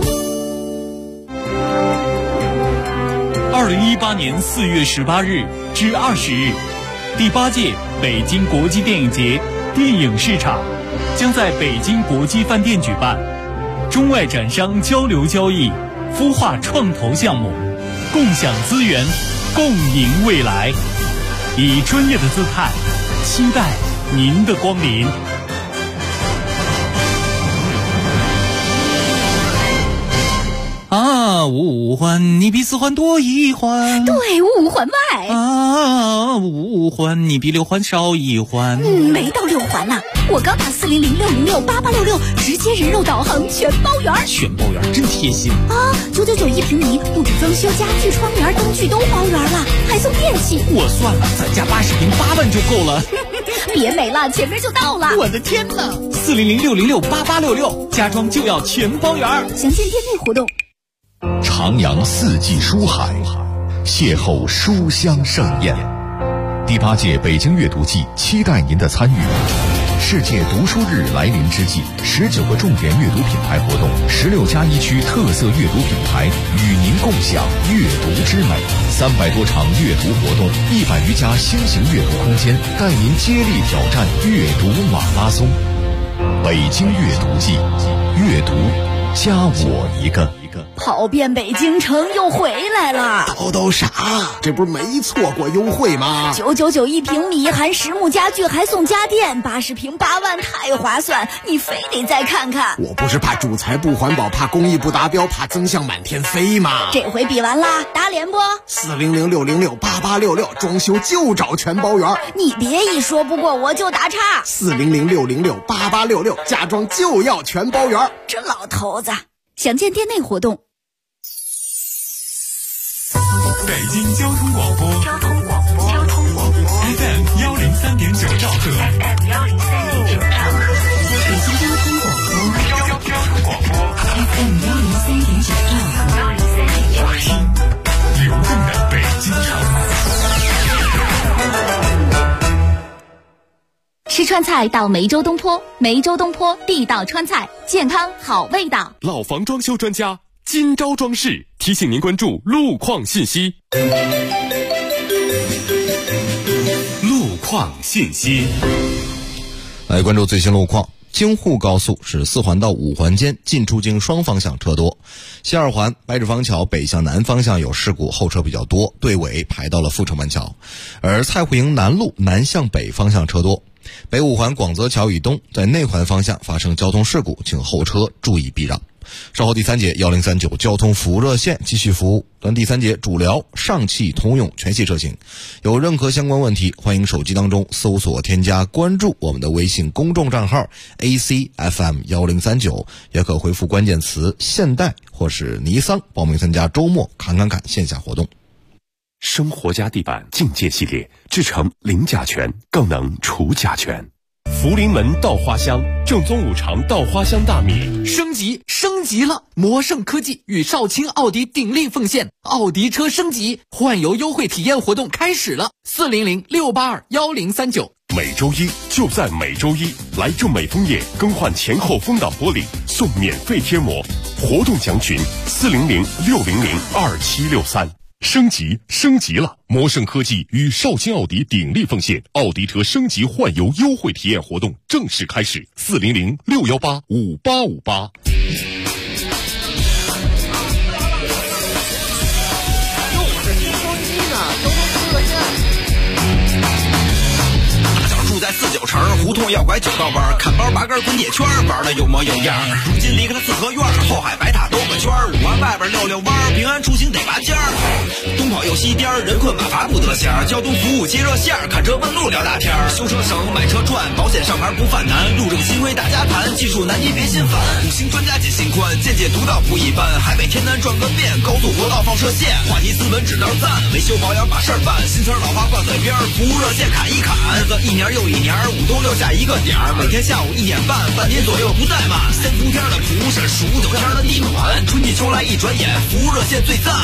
2018年4月18日至20日，第8届北京国际电影节电影市场将在北京国际饭店举办，中外展商交流交易，孵化创投项目，共享资源，共赢未来。以专业的姿态，期待您的光临。 啊，五环你比4环多1环。 对，5环外。 啊，5环你比6环少1环。 没到6环呢。我刚打400-606-8866，直接人肉导航全包圆。 全包圆真贴心啊！9991平米，不止装修家具、窗帘、灯具都包圆了，还送电器。 我算了，咱家80平8万就够了。 别美了，前面就到了。 我的天哪！400-606-8866，家装就要全包圆。 详见店内活动。 徜徉四季书海，邂逅书香盛宴。第8届北京阅读季期待您的参与。世界读书日来临之际，19个重点阅读品牌活动，16+1区特色阅读品牌与您共享阅读之美，300多场阅读活动，100余家新型阅读空间，带您接力挑战阅读马拉松。北京阅读季，阅读加我一个。 跑遍北京城又回来了。 都啥？这不是没错过优惠吗 ？9991平米，含实木家具，还送家电，80平8万，太划算！你非得再看看。 我不是怕主材不环保，怕工艺不达标，怕增项满天飞吗？ 这回比完啦，打脸不 ？400-606-8866，装修就找全包圆。 你别一说不过我就打岔。 400-606-8866，家装就要全包圆。 这老头子。详见店内活动。 北京交通广播，FM 103.9兆赫，北京交通广播，FM 103.9兆赫，听流动的北京城。 吃川菜到梅州东坡，梅州东坡地道川菜，健康好味道。 老房装修专家金招装饰提醒您关注路况信息。 路况信息， 来关注最新路况。京沪高速是4环到5环间进出京双方向车多，西2环白纸坊桥北向南方向有事故，后车比较多，队尾排到了阜成门桥。而蔡户营南路南向北方向车多， 北五环广泽桥以东在内环方向发生交通事故，请后车注意避让。稍后第3节1039交通服务热线继续服务。端第3节主聊上汽通用全系车型，有任何相关问题，欢迎手机当中搜索添加关注我们的微信公众账号 ACFM1039，也可回复关键词现代或是尼桑报名参加周末侃线下活动。 生活家地板境界系列制成零甲醛，更能除甲醛。福临门稻花香，正宗五常稻花香大米升级了！魔盛科技与少卿奥迪鼎力奉献，奥迪车升级换油优惠体验活动开始了，400-682-1039。 每周一就在每周一，来正美枫叶更换前后风挡玻璃送免费贴膜，活动详询400-600-2763。升级了！魔盛科技与少卿奥迪鼎力奉献，奥迪车升级换油优惠体验活动正式开始，400-618-5858。 住在49城，胡同要拐9道弯，看包拔根滚铁圈，玩的有模有样。如今离开了四合院，后海白塔兜个圈，5环外边溜溜弯，平安出行得拔尖儿。东跑又西颠，人困马乏不得闲，交通服务接热线，看车问路聊大天。修车省，买车赚，保险上牌不犯难，路政新规大家谈，技术难题别心烦。5星专家解心宽，见解独到不一般，海北天南转个遍，高速国道放射线，话题斯文指导赞，维修保养把事儿办，新词老话挂嘴边，服务热线砍一砍，日子一年又一年，5都6下一个点儿，每天下午1点半，半年左右不怠慢。3伏天的蒲是数9天的地暖，春季秋来一转眼，服务热线最赞。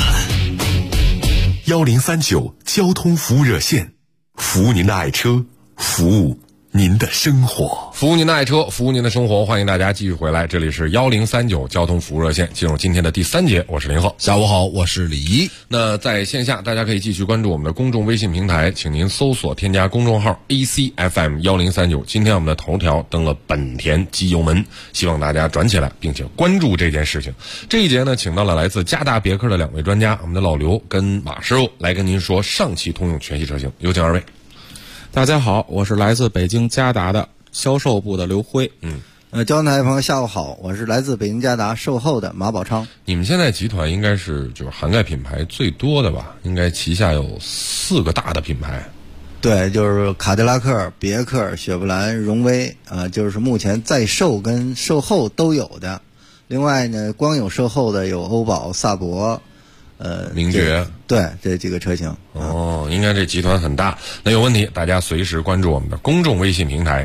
1039交通服务热线，服务您的爱车，服务您的生活， 服务您的爱车，服务您的生活。欢迎大家继续回来，这里是1039交通服务热线，进入今天的第3节，我是林鹤。 下午好，我是李怡。 那在线下大家可以继续关注我们的公众微信平台，请您搜索添加公众号 ACFM1039。今天我们的头条登了本田机油门，希望大家转起来并且关注这件事情。这一节呢，请到了来自嘉达别克的2位专家，我们的老刘跟马师傅来跟您说上汽通用全系车型，有请2位。 大家好，我是来自北京嘉达的销售部的刘辉。 交通台朋友下午好，我是来自北京嘉达售后的马宝昌。 你们现在集团应该是就是涵盖品牌最多的吧？应该旗下有4个大的品牌。 对，就是卡迪拉克、别克、雪佛兰、荣威，就是目前在售跟售后都有的。另外呢，光有售后的有欧宝、萨博。 名爵， 对，这几个车型。 应该这集团很大。那有问题，大家随时关注我们的公众微信平台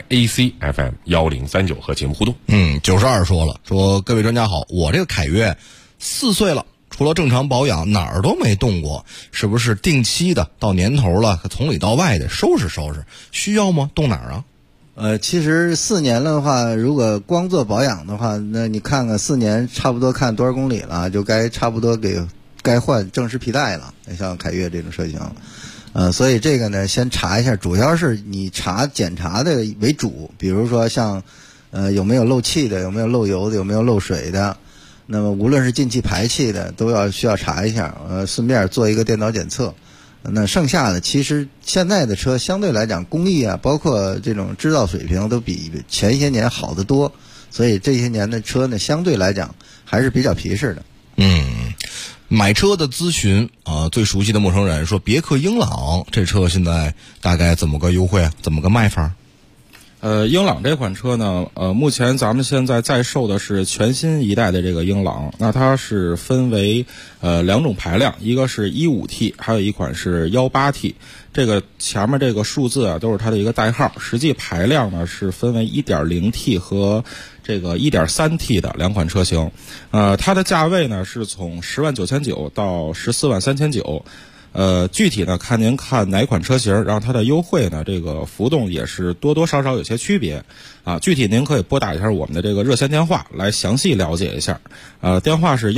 ACFM1039和节目互动。 92说各位专家好，我这个凯越4岁了，除了正常保养哪儿都没动过，是不是定期的到年头了从里到外的收拾收拾，需要吗？动哪儿啊？ 其实4年了的话，如果光做保养的话，那你看看4年差不多看多少公里了，就差不多该换正时皮带了，像凯越这种车型，所以这个呢，先查一下，主要是你检查的为主，比如说像，有没有漏气的，有没有漏油的，有没有漏水的，那么无论是进气排气的，都需要查一下，顺便做一个电脑检测。那剩下的其实现在的车相对来讲工艺啊，包括这种制造水平都比前些年好得多，所以这些年的车呢，相对来讲还是比较皮实的。 买车的咨询最熟悉的陌生人说，别克英朗这车现在大概怎么个优惠，怎么个卖法？ 英朗这款车呢，目前咱们现在在售的是全新一代的这个英朗，那它是分为2种排量，一个是 15T， 还有一款是 18T。这个前面这个数字啊都是它的一个代号，实际排量呢是分为 1.0T 和这个 1.3T 的2款车型。它的价位呢是从10.99000到14.3900。具体呢看您看哪款车型，然后它的优惠呢这个浮动也是多多少少有些区别具体您可以拨打一下我们的这个热线电话来详细了解一下。电话是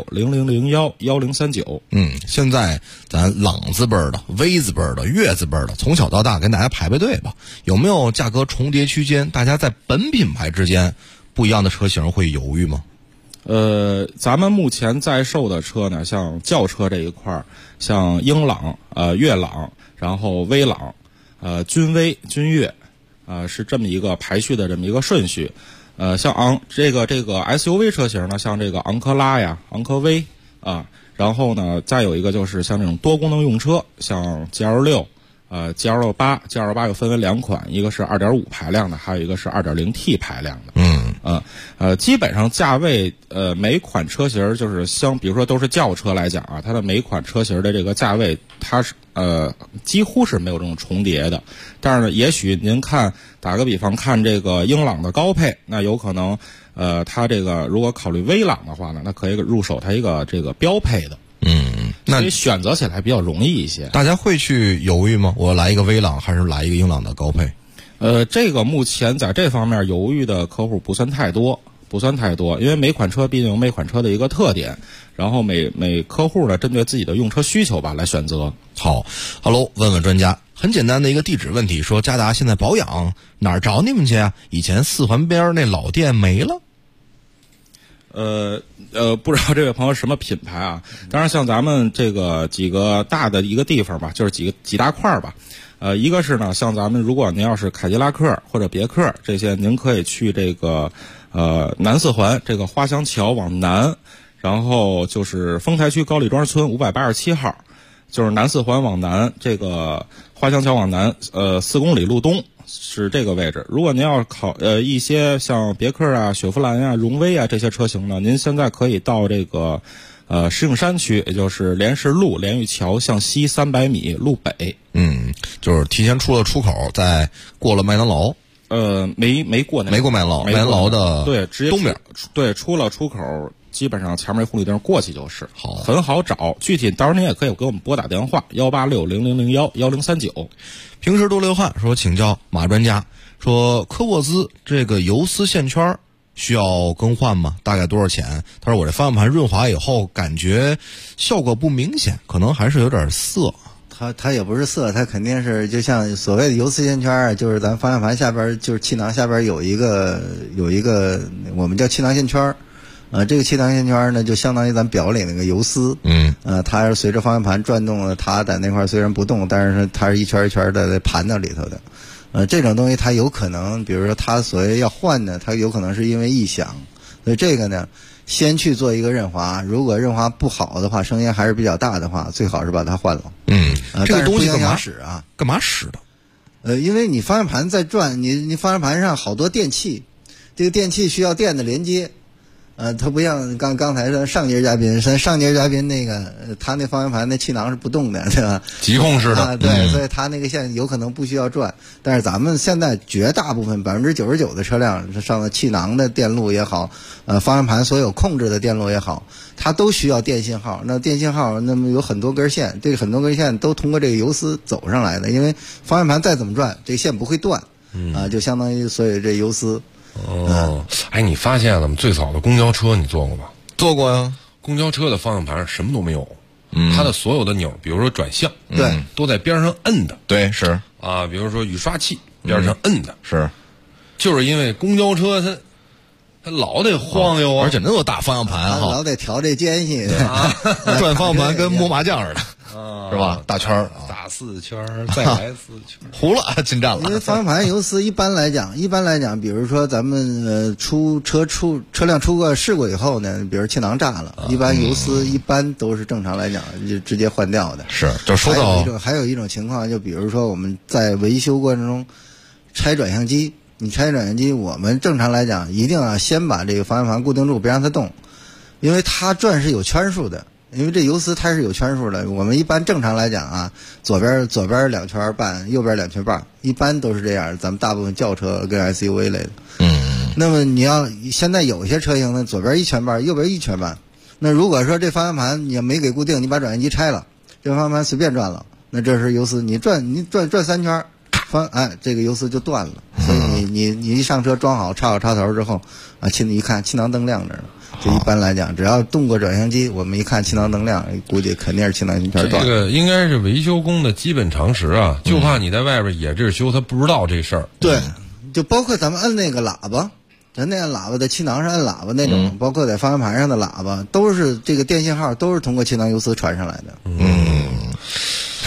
18600011039。 现在咱朗字辈的、威字辈的、粤字辈的，从小到大跟大家排队吧。有没有价格重叠区间？大家在本品牌之间不一样的车型会犹豫吗？ 咱们目前在售的车呢，像轿车这一块，像英朗、悦朗，然后威朗、君威、君越， 是这么一个排序的这么一个顺序。像这个 SUV 车型呢，像这个昂科拉呀、昂科威啊，然后呢，再有一个就是像这种多功能用车，像 GL6。GL8 又分为2款，一个是 2.5 排量的，还有一个是 2.0T 排量的。基本上价位每款车型就是比如说都是轿车来讲啊，它的每款车型的这个价位它是几乎是没有这种重叠的。但是呢，也许您打个比方看这个英朗的高配，那有可能它这个如果考虑威朗的话呢，那可以入手它一个这个标配的。 那所以选择起来比较容易一些。 大家会去犹豫吗？我来一个威朗还是来一个英朗的高配？ 这个目前在这方面犹豫的客户不算太多，因为每款车毕竟有每款车的一个特点，然后每客户呢针对自己的用车需求吧来选择。 好，Hello， 问问专家，很简单的一个地址问题，说嘉达现在保养哪儿找你们去啊？以前4环边那老店没了。 不知道这位朋友什么品牌啊？当然，像咱们这个几个大的一个地方吧，就是几大块吧。一个是呢，像咱们如果您要是凯迪拉克或者别克这些，您可以去这个南4环这个花乡桥往南，然后就是丰台区高里庄村587号，就是南4环往南，这个花乡桥往南4公里路东。是这个位置。如果您要一些像别克啊、雪佛兰啊、荣威啊这些车型呢，您现在可以到这个石景山区，也就是莲石路莲玉桥向西300米路北。 就是提前出了出口，再过了麦当劳。 没过麦当劳， 麦当劳的对，直接东边。 对，出了出口，基本上前面红绿灯过去就是好，很好找。具体到时候您也可以给我们拨打电话18600011039。 平时多流汗，说请教马专家，说科沃兹这个油丝线圈需要更换吗？大概多少钱？他说我这方向盘润滑以后感觉效果不明显，可能还是有点涩。 它也不是涩，它肯定是就像所谓的油丝线圈，就是咱方向盘下边就是气囊下边有一个我们叫气囊线圈。这个气囊线圈呢，就相当于咱表里那个油丝。它是随着方向盘转动了，它在那块虽然不动，但是它是一圈一圈的盘到里头的。这种东西它有可能，比如说它所谓要换的，它有可能是因为异响，所以这个呢，先去做一个润滑。如果润滑不好的话，声音还是比较大的话，最好是把它换了。 这个东西干嘛使啊？ 干嘛使的？ 因为你方向盘在转，你方向盘上好多电器，这个电器需要电的连接。它不像刚才说上节嘉宾那个，他那方向盘那气囊是不动的，对吧？ 疾控式的。 对，所以他那个线有可能不需要转。但是咱们现在绝大部分99%的车辆上的气囊的电路也好，方向盘所有控制的电路也好，它都需要电信号。那电信号那么有很多根线，这个很多根线都通过这个油丝走上来的，因为方向盘再怎么转，这个线不会断。就相当于所以这油丝。 你发现了吗？最早的公交车你坐过吗？ 坐过呀。 公交车的方向盘上什么都没有，它的所有的钮，比如说转向， 对， 都在边上摁的。 对，是啊，比如说雨刷器边上摁的， 是， 就是因为公交车它老得晃悠啊， 而且那么大方向盘哈， 老得调这间隙， 转方向盘跟摸麻将似的。是吧？大圈儿打4圈，再来4圈， 糊了，进站了。 因为方向盘油丝一般来讲，比如说咱们车辆出过事故以后呢，比如气囊炸了，一般油丝一般都是正常来讲就直接换掉的。 是，就说到还有一种情况，就比如说我们在维修过程中拆转向机，你拆转向机，我们正常来讲一定要先把这个方向盘固定住，别让它动，因为它转是有圈数的。因为这油丝它是有圈数的，我们一般正常来讲啊，左边2圈半，右边2圈半，一般都是这样。咱们大部分轿车跟 SUV 类的。那么你要现在有些车型呢，左边1圈半，右边1圈半。那如果说这方向盘你要没给固定，你把转向机拆了，这方向盘随便转了，那这是油丝，你转3圈，这个油丝就断了。所以你一上车装好插头之后啊，一看气囊灯亮着呢。这一般来讲，只要动过转向机，我们一看气囊灯亮，估计肯定是气囊线圈断。 这个应该是维修工的基本常识啊，就怕你在外边野地修，他不知道这事儿。 对，就包括咱们摁那个喇叭，咱那个喇叭在气囊上摁喇叭那种，包括在方向盘上的喇叭，都是这个电信号都是通过气囊油丝传上来的。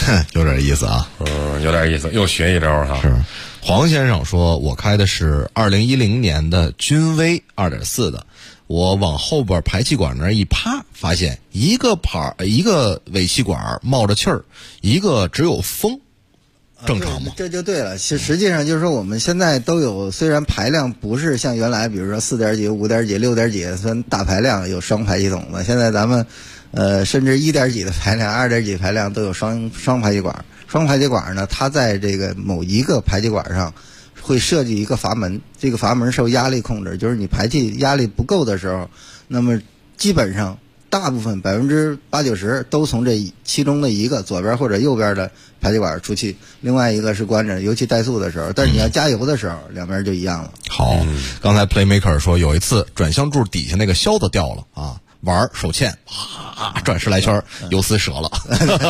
有点意思啊。 有点意思，又学一招哈。 是，黄先生说，我开的是2010年的君威2.4的，我往后边排气管那一趴，发现一个尾气管冒着气儿，一个只有风。正常吗？ 这就对了。实际上就是说，我们现在都有，虽然排量不是像原来，比如说4点几、5点几、6点几算大排量有双排气筒的，现在咱们甚至1点几的排量、2点几排量都有双排气管。双排气管呢，它在这个某一个排气管上会设计一个阀门，这个阀门受压力控制，就是你排气压力不够的时候，那么基本上大部分80%-90%都从这其中的一个左边或者右边的排气管出气，另外一个是关着，尤其怠速的时候。但是你要加油的时候，两边就一样了。 好，刚才 Playmaker 说有一次转向柱底下那个销子掉了啊，玩手欠，转10来圈，油丝折了。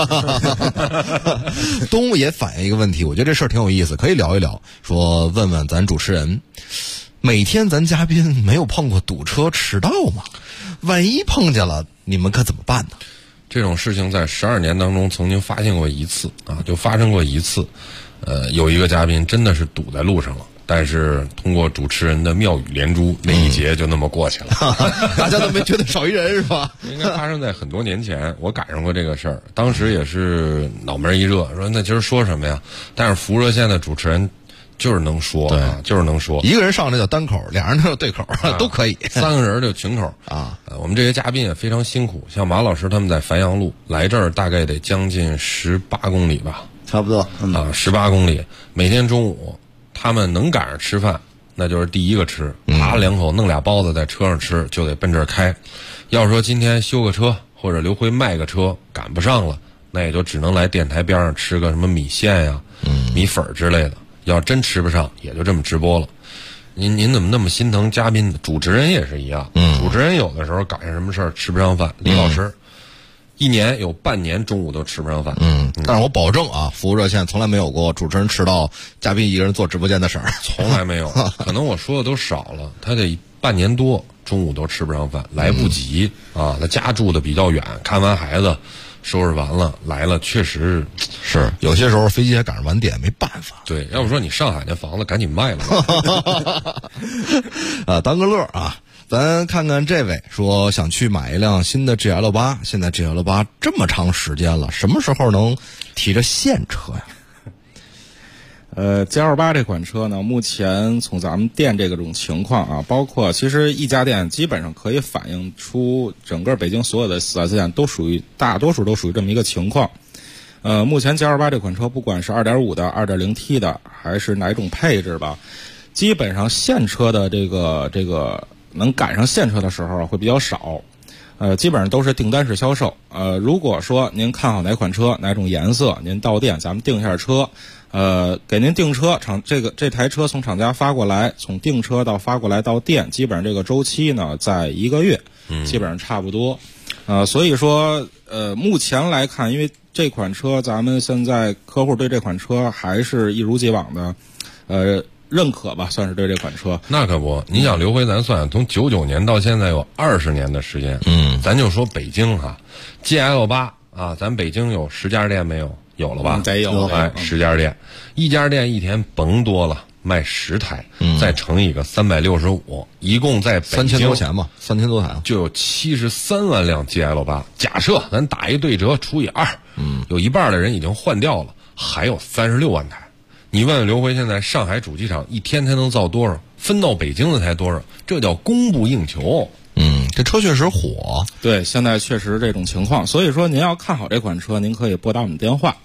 东也反映一个问题，我觉得这事儿挺有意思，可以聊一聊。说问问咱主持人，每天咱嘉宾没有碰过堵车迟到吗？万一碰见了，你们可怎么办呢？ 这种事情在12年当中曾经发现过一次啊，就发生过一次。有一个嘉宾真的是堵在路上了，但是通过主持人的妙语连珠，那一节就那么过去了。 大家都没觉得少一人是吧？ 应该发生在很多年前，我赶上过这个事儿，当时也是脑门一热，说那今儿说什么呀？但是福热线的主持人就是能说，啊，就是能说。 一个人上来叫单口，俩人就对口，都可以。 3个人就群口啊。我们这些嘉宾也非常辛苦，像马老师他们在繁阳路来这儿大概得将近18公里吧， 差不多。 18公里，每天中午他们能赶上吃饭，那就是第一个吃，啪2口弄俩包子在车上吃，就得奔这儿开。要说今天修个车或者刘辉卖个车赶不上了，那也就只能来电台边上吃个什么米线呀、米粉之类的。要真吃不上，也就这么直播了。您怎么那么心疼嘉宾？主持人也是一样，主持人有的时候赶上什么事儿吃不上饭。李老师1年有半年中午都吃不上饭。 但是我保证啊，服务热线从来没有过主持人迟到，嘉宾一个人做直播间的事儿， 从来没有。可能我说的都少了，他得半年多中午都吃不上饭，来不及啊。他家住的比较远，看完孩子。收拾完了来了，确实是有些时候飞机还赶上晚点，没办法。 对，要不说你上海那房子赶紧卖了。 当个乐啊！咱看看这位说想去买一辆新的 GL8， 现在 GL8 这么长时间了，什么时候能提着现车呀 ？GL8 这款车呢，目前从咱们店这种情况啊，包括其实一家店基本上可以反映出整个北京所有的4S店大多数都属于这么一个情况。目前 GL8 这款车，不管是 2.5 的、2.0T 的，还是哪种配置吧，基本上现车的这个能赶上现车的时候会比较少。基本上都是订单式销售。如果说您看好哪款车、哪种颜色，您到店咱们订一下车。给您订车，这台车从厂家发过来，从订车到发过来到店，基本上这个周期呢在1个月，基本上差不多。所以说目前来看，因为这款车咱们现在客户对这款车还是一如既往的认可吧，算是对这款车。 那可不，你想刘辉咱算从99年到现在有20年的时间，咱就说北京哈 ，GL8 啊，咱北京有10家店没有？有了吧？ 得有。 哎，10家店，一家店一天甭多了，卖10台，再乘以个365，一共在北京 3000多钱吧，3000多台就有73万辆 GL8。假设咱打一对折除以2，有一半的人已经换掉了，还有36万台。你问问刘辉，现在上海主机厂一天才能造多少？分到北京的才多少？这叫供不应求。 这车确实火。 对，现在确实这种情况。所以说您要看好这款车，您可以拨打我们电话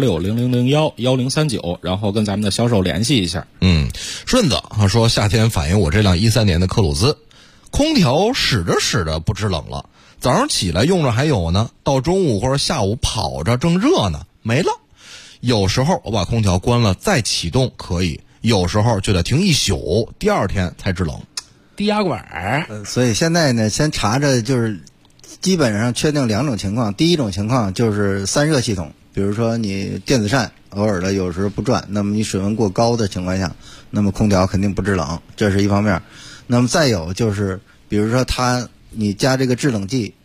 18600011039，然后跟咱们的销售联系一下。 顺子说夏天反映我这辆13年的克鲁兹，空调使着使着不知冷了，早上起来用着还有呢，到中午或者下午跑着正热呢，没了。有时候我把空调关了再启动可以，有时候就得停一宿，第2天才制冷。 低压管所以现在呢，先查着就是基本上确定2种情况。第一种情况就是散热系统，比如说你电子扇偶尔的有时候不转，那么你水温过高的情况下，那么空调肯定不制冷，这是一方面。那么再有就是比如说你加这个制冷剂，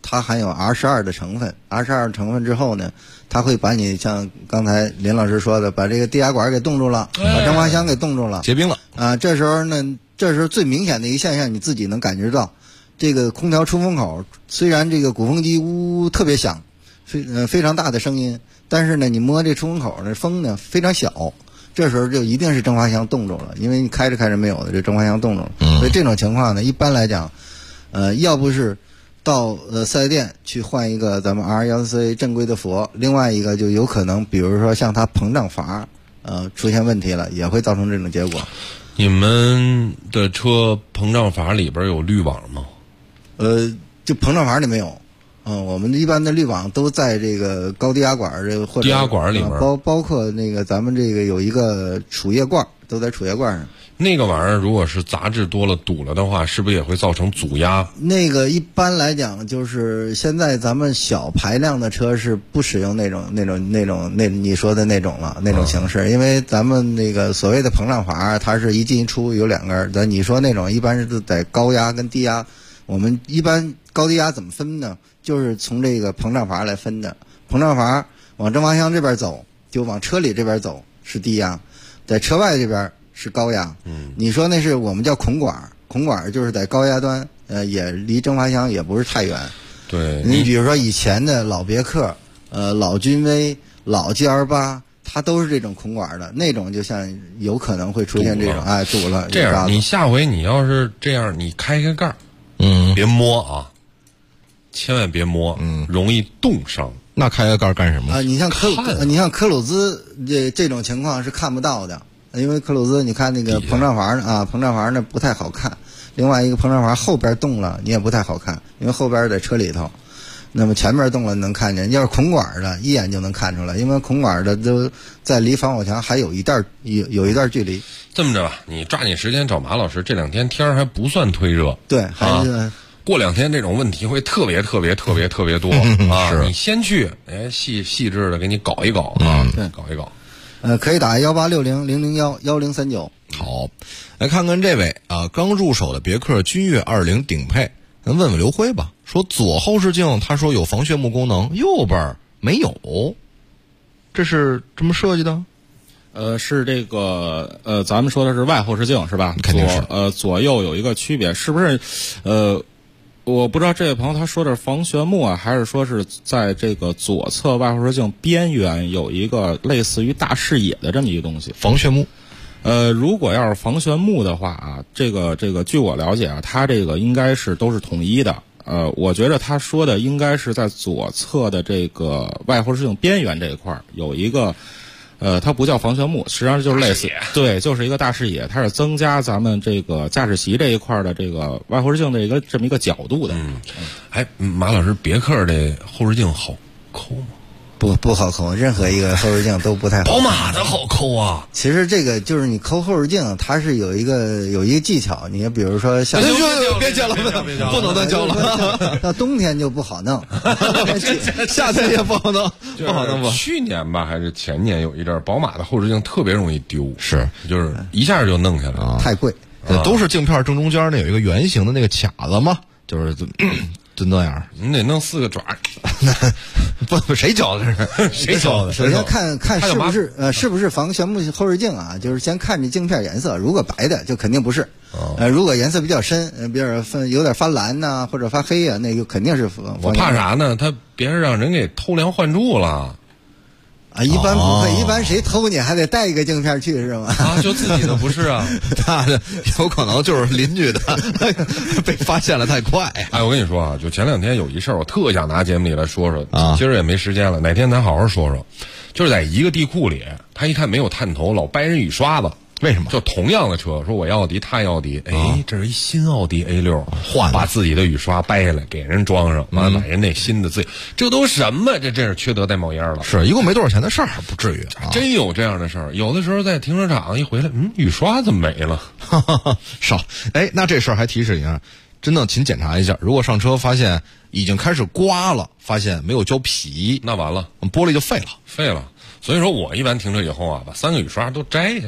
它含有 R12的成分，R12成分之后呢，它会把你像刚才林老师说的，把这个低压管给冻住了，把蒸发箱给冻住了， 结冰了啊。这时候最明显的一个现象，你自己能感觉到，这个空调出风口虽然这个鼓风机呜特别响，非常大的声音，但是呢，你摸这出风口的风呢非常小。这时候就一定是蒸发箱冻住了，因为你开着没有的，这蒸发箱冻住了。所以这种情况呢，一般来讲，要不是到四 S 店去换一个咱们 R14A 正规的佛，另外一个就有可能，比如说像它膨胀阀出现问题了，也会造成这种结果。 你们的车膨胀阀里边有滤网吗？ 就膨胀阀里没有。我们一般的滤网都在这个高低压管或者低压管里面， 包括那个咱们这个有一个储液罐，都在储液罐上。 那个玩意儿如果是杂质多了堵了的话，是不是也会造成阻压？ 那个一般来讲，就是现在咱们小排量的车是不使用那种你说的那种了那种形式，因为咱们那个所谓的膨胀阀，它是一进一出有两根，咱你说那种一般是在高压跟低压。我们一般高低压怎么分呢？就是从这个膨胀阀来分的。膨胀阀往蒸发箱这边走，就往车里这边走是低压，在车外这边是高压。你说那是我们叫孔管，孔管就是在高压端，也离蒸发箱也不是太远。 对， 你比如说以前的老别克、老君威、老 GL8，它都是这种孔管的，那种就像有可能会出现这种堵了。 这样，你下回你要是这样，你开盖儿。别摸啊，千万别摸，容易冻伤。 那开个盖干什么啊？你像科鲁兹这种情况是看不到的，因为科鲁兹你看那个膨胀阀膨胀阀呢不太好看。另外一个膨胀阀后边动了，你也不太好看，因为后边在车里头。那么前面动了能看见，要是孔管的，一眼就能看出来，因为孔管的都在离防火墙还有一段距离。 这么着吧，你抓紧时间找马老师，这两天天还不算忒热， 对，还是过两天这种问题会特别多啊！ 是你先去，细致的给你搞一搞啊，搞一搞。 可以打186000011039。 好，来看看这位刚入手的别克君越20顶配，咱问问刘辉吧。说左后视镜他说有防眩目功能，右边没有，这是这么设计的？ 是这个咱们说的是外后视镜是吧？ 肯定是。 左右有一个区别，是不是？我不知道这位朋友他说的是防眩目啊，还是说是在这个左侧外后视镜边缘有一个类似于大视野的这么一个东西？ 防眩目。 如果要是防眩目的话啊，这个据我了解啊，它这个应该是都是统一的。我觉得他说的应该是在左侧的这个外后视镜边缘这一块有一个。它不叫防眩目，实际上就是类似，对，就是一个大视野，它是增加咱们这个驾驶席这一块的这个外后视镜的这么一个角度的。 马老师，别克这后视镜好抠吗？ 不好抠，任何一个后视镜都不太好。 宝马的好抠啊！ 其实这个就是你抠后视镜，它是有一个技巧。你比如说像别教了，不能再教了。 到冬天就不好弄， 夏天也不好弄，不好弄。 去年吧还是前年有一阵宝马的后视镜特别容易丢， 是就是一下就弄下来了， 太贵。 都是镜片正中间那有一个圆形的那个卡子嘛，就是就那样， 你得弄4个爪。 不，谁教的是？谁教的？ 首先看是不是防眩目后视镜啊？就是先看这镜片颜色，如果白的就肯定不是。如果颜色比较深，比如有点发蓝呐、或者发黑啊，那就肯定是防。 我怕啥呢？他别让人给偷梁换柱了。 一般不会，一般谁偷你还得带一个镜片去是吗？ 就自己的不是啊， 那有可能就是邻居的，被发现了太快。 我跟你说啊，就前两天有一事儿，我特想拿节目里来说说，今儿也没时间了，哪天咱好好说说。就是在一个地库里，他一看没有探头，老掰人雨刷子。 为什么？ 就同样的车，说我要奥迪，他要奥迪，这是一新奥迪 A6，换把自己的雨刷掰下来给人装上，完了买人那新的自己，这都什么？这真是缺德带冒烟了。 是一共没多少钱的事儿，不至于啊。 真有这样的事儿，有的时候在停车场一回来，雨刷怎么没了？ 少。那这事儿还提示你啊，真的请检查一下，如果上车发现已经开始刮了，发现没有胶皮， 那完了， 玻璃就废了。 所以说我一般停车以后啊，把3个雨刷都摘下来。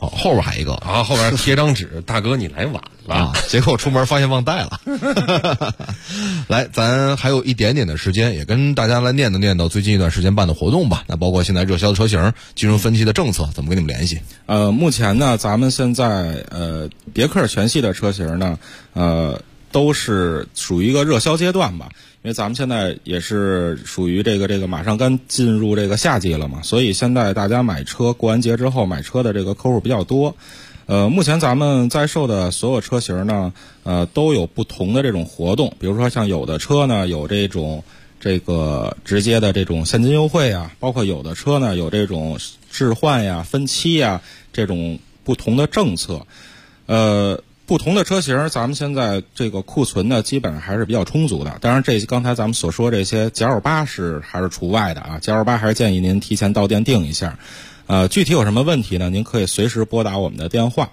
哦，后边还一个啊，后边贴张纸，大哥你来晚了， 啊，结果出门发现忘带了。来，咱还有一点点的时间，也跟大家来念叨最近一段时间办的活动吧。那包括现在热销的车型、金融分期的政策，怎么跟你们联系？ 目前呢，咱们现在别克全系的车型呢，都是属于一个热销阶段吧。因为咱们现在也是属于这个马上刚进入这个夏季了嘛，所以现在大家买车过完节之后买车的这个客户比较多。目前咱们在售的所有车型呢，都有不同的这种活动，比如说像有的车呢有这个直接的这种现金优惠啊，包括有的车呢有这种置换呀、分期呀这种不同的政策。不同的车型，咱们现在这个库存呢，基本上还是比较充足的。当然，刚才咱们所说这些928还是除外的啊。928还是建议您提前到店订一下。具体有什么问题呢？您可以随时拨打我们的电话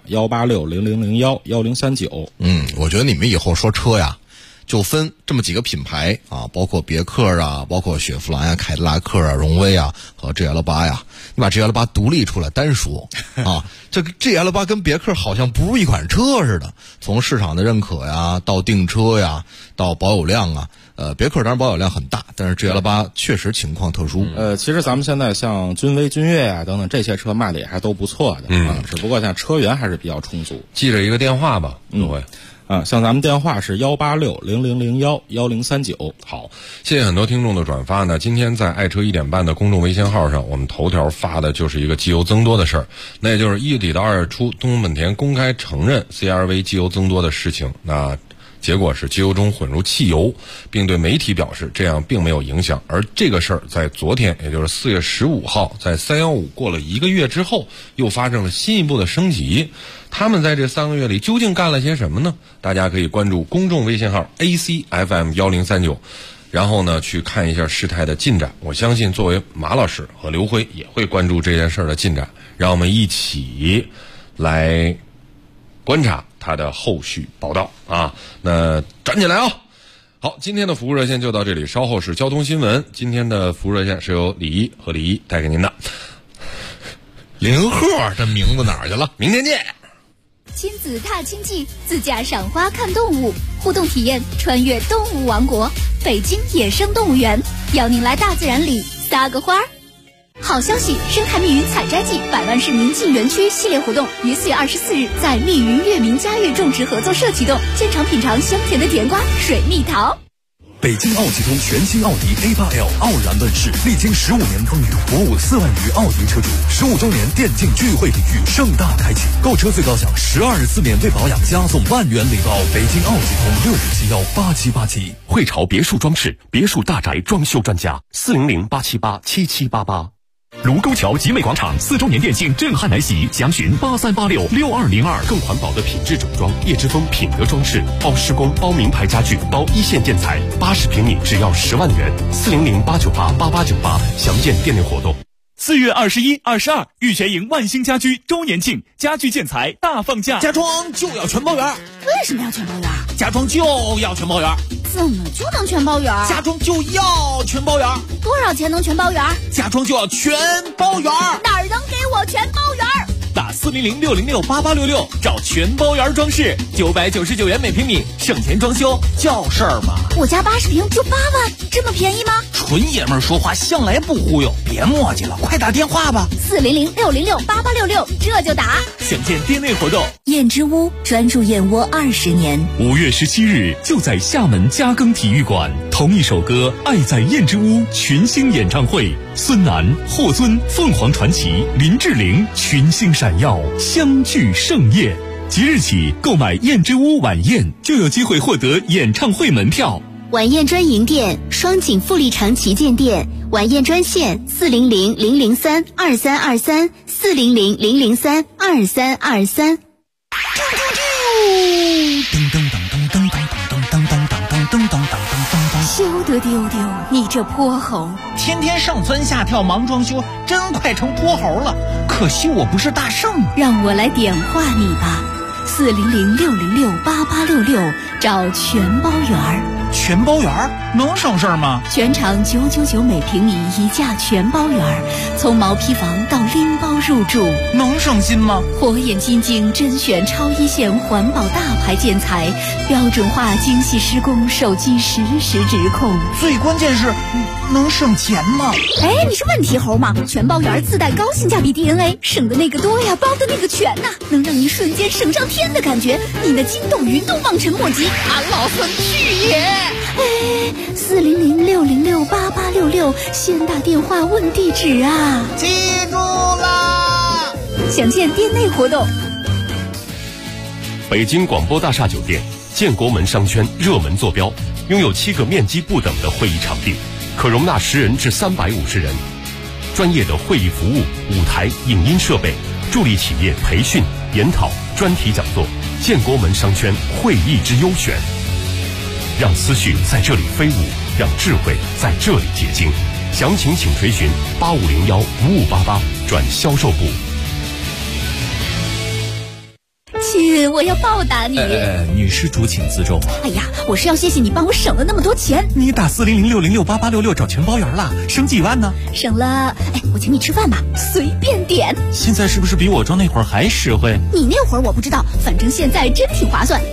18600011039。 我觉得你们以后说车呀，就分这么几个品牌啊，包括别克啊，包括雪佛兰呀、凯迪拉克啊、荣威啊和 GL8呀，你把 GL8独立出来单说啊，这个 GL8 跟别克好像不是一款车似的，从市场的认可呀，到订车呀，到保有量啊，别克当然保有量很大，但是 GL8 确实情况特殊。 其实咱们现在像君威、君越呀等等这些车卖的也还都不错的啊，只不过像车源还是比较充足。 记着一个电话吧，各位。 像咱们电话是18600011039。 好，谢谢很多听众的转发呢。今天在爱车1点半的公众微信号上，我们头条发的就是一个机油增多的事儿，那也就是1月底到2月初，东风本田公开承认 CR-V 机油增多的事情。那结果是机油中混入汽油，并对媒体表示这样并没有影响。而这个事儿在昨天，也就是4月15号，在315过了1个月之后，又发生了新一步的升级。他们在这3个月里究竟干了些什么呢？大家可以关注公众微信号 ACFM1039，然后呢去看一下事态的进展。我相信作为马老师和刘辉也会关注这件事的进展，让我们一起来观察它的后续报道啊。那站起来啊！好，今天的服务热线就到这里，稍后是交通新闻。今天的服务热线是由李一和李一带给您的。 林鹤这名字哪儿去了？ 明天见。 亲子踏青记，自驾赏花看动物，互动体验穿越动物王国，北京野生动物园，邀您来大自然里撒个花儿。好消息，生态密云采摘季100万市民进园区系列活动于4月24日在密云月明嘉悦种植合作社启动，现场品尝香甜的甜瓜、水蜜桃。 北京奥汽通全新奥迪 A8L 傲然问世，历经15年风雨，服务4万余奥迪车主。15周年电竞聚会礼遇盛大开启，购车最高享12日免费保养，加送1万元礼包。北京奥汽通65718787。 汇潮别墅装饰，别墅大宅装修专家，400-878-7788。卢沟桥集美广场4周年店庆震撼来袭，详询83866202。更环保的品质整装，叶之峰品德装饰，包施工、包名牌家具、包一线建材，80平米只要10万元，400-898-8898。详见店内活动。 4月21、22，玉泉营万兴家居周年庆，家具建材大放价， 家装就要全包圆。 为什么要全包圆？ 家装就要全包圆。 怎么就能全包圆？ 家装就要全包圆。 多少钱能全包圆？ 家装就要全包圆。 哪儿能给我全包圆？ 打400-606-8866找全包圆装饰，999元每平米，省钱装修叫事儿嘛。 我家80平就8万，这么便宜吗？ 纯爷们儿说话向来不忽悠，别磨叽了，快打电话吧。 400-606-8866，这就打。 详见店内活动。 燕之屋专注燕窝20年。 5月17日就在厦门嘉庚体育馆，同一首歌《爱在燕之屋》群星演唱会，孙楠、霍尊、凤凰传奇、林志玲群星闪耀，相聚盛宴。即日起购买燕之屋晚宴，就有机会获得演唱会门票。 晚宴专营店：双井富力城旗舰店。晚宴专线：400-003-2323，400-003-2323。 休得丢丢，你这泼猴！ 天天上蹿下跳忙装修，真快成泼猴了。可惜我不是大圣， 让我来点化你吧。400-606-8866，找全包圆儿。 全包圆能省事儿吗？ 全场999每平米一价全包圆，从毛坯房到拎包入住， 能省心吗？ 火眼金睛甄选超一线环保大牌建材，标准化精细施工，手机实时指控。 最关键是能省钱吗？ 哎，你是问题猴吗？全包圆自带高性价比 DNA， 省的那个多呀，包的那个全呐，能让你瞬间省上天的感觉，你的惊动云都望尘莫及。 俺老孙去也！ 哎，400-606-8866，先打电话问地址啊！ 记住啦！ 详见店内活动。 北京广播大厦酒店建国门商圈热门坐标，拥有7个面积不等的会议场地，可容纳10人至350人。专业的会议服务、舞台、影音设备，助力企业培训、研讨、专题讲座。建国门商圈会议之优选，让思绪在这里飞舞，让智慧在这里结晶。详情请垂询8501-5588转销售部。 亲，我要报答你。 女施主请自重。 哎呀，我是要谢谢你帮我省了那么多钱。 你打400-606-8866找全包圆了，省几万呢？ 省了，哎，我请你吃饭吧，随便点。 现在是不是比我装那会儿还实惠？ 你那会儿我不知道，反正现在真挺划算。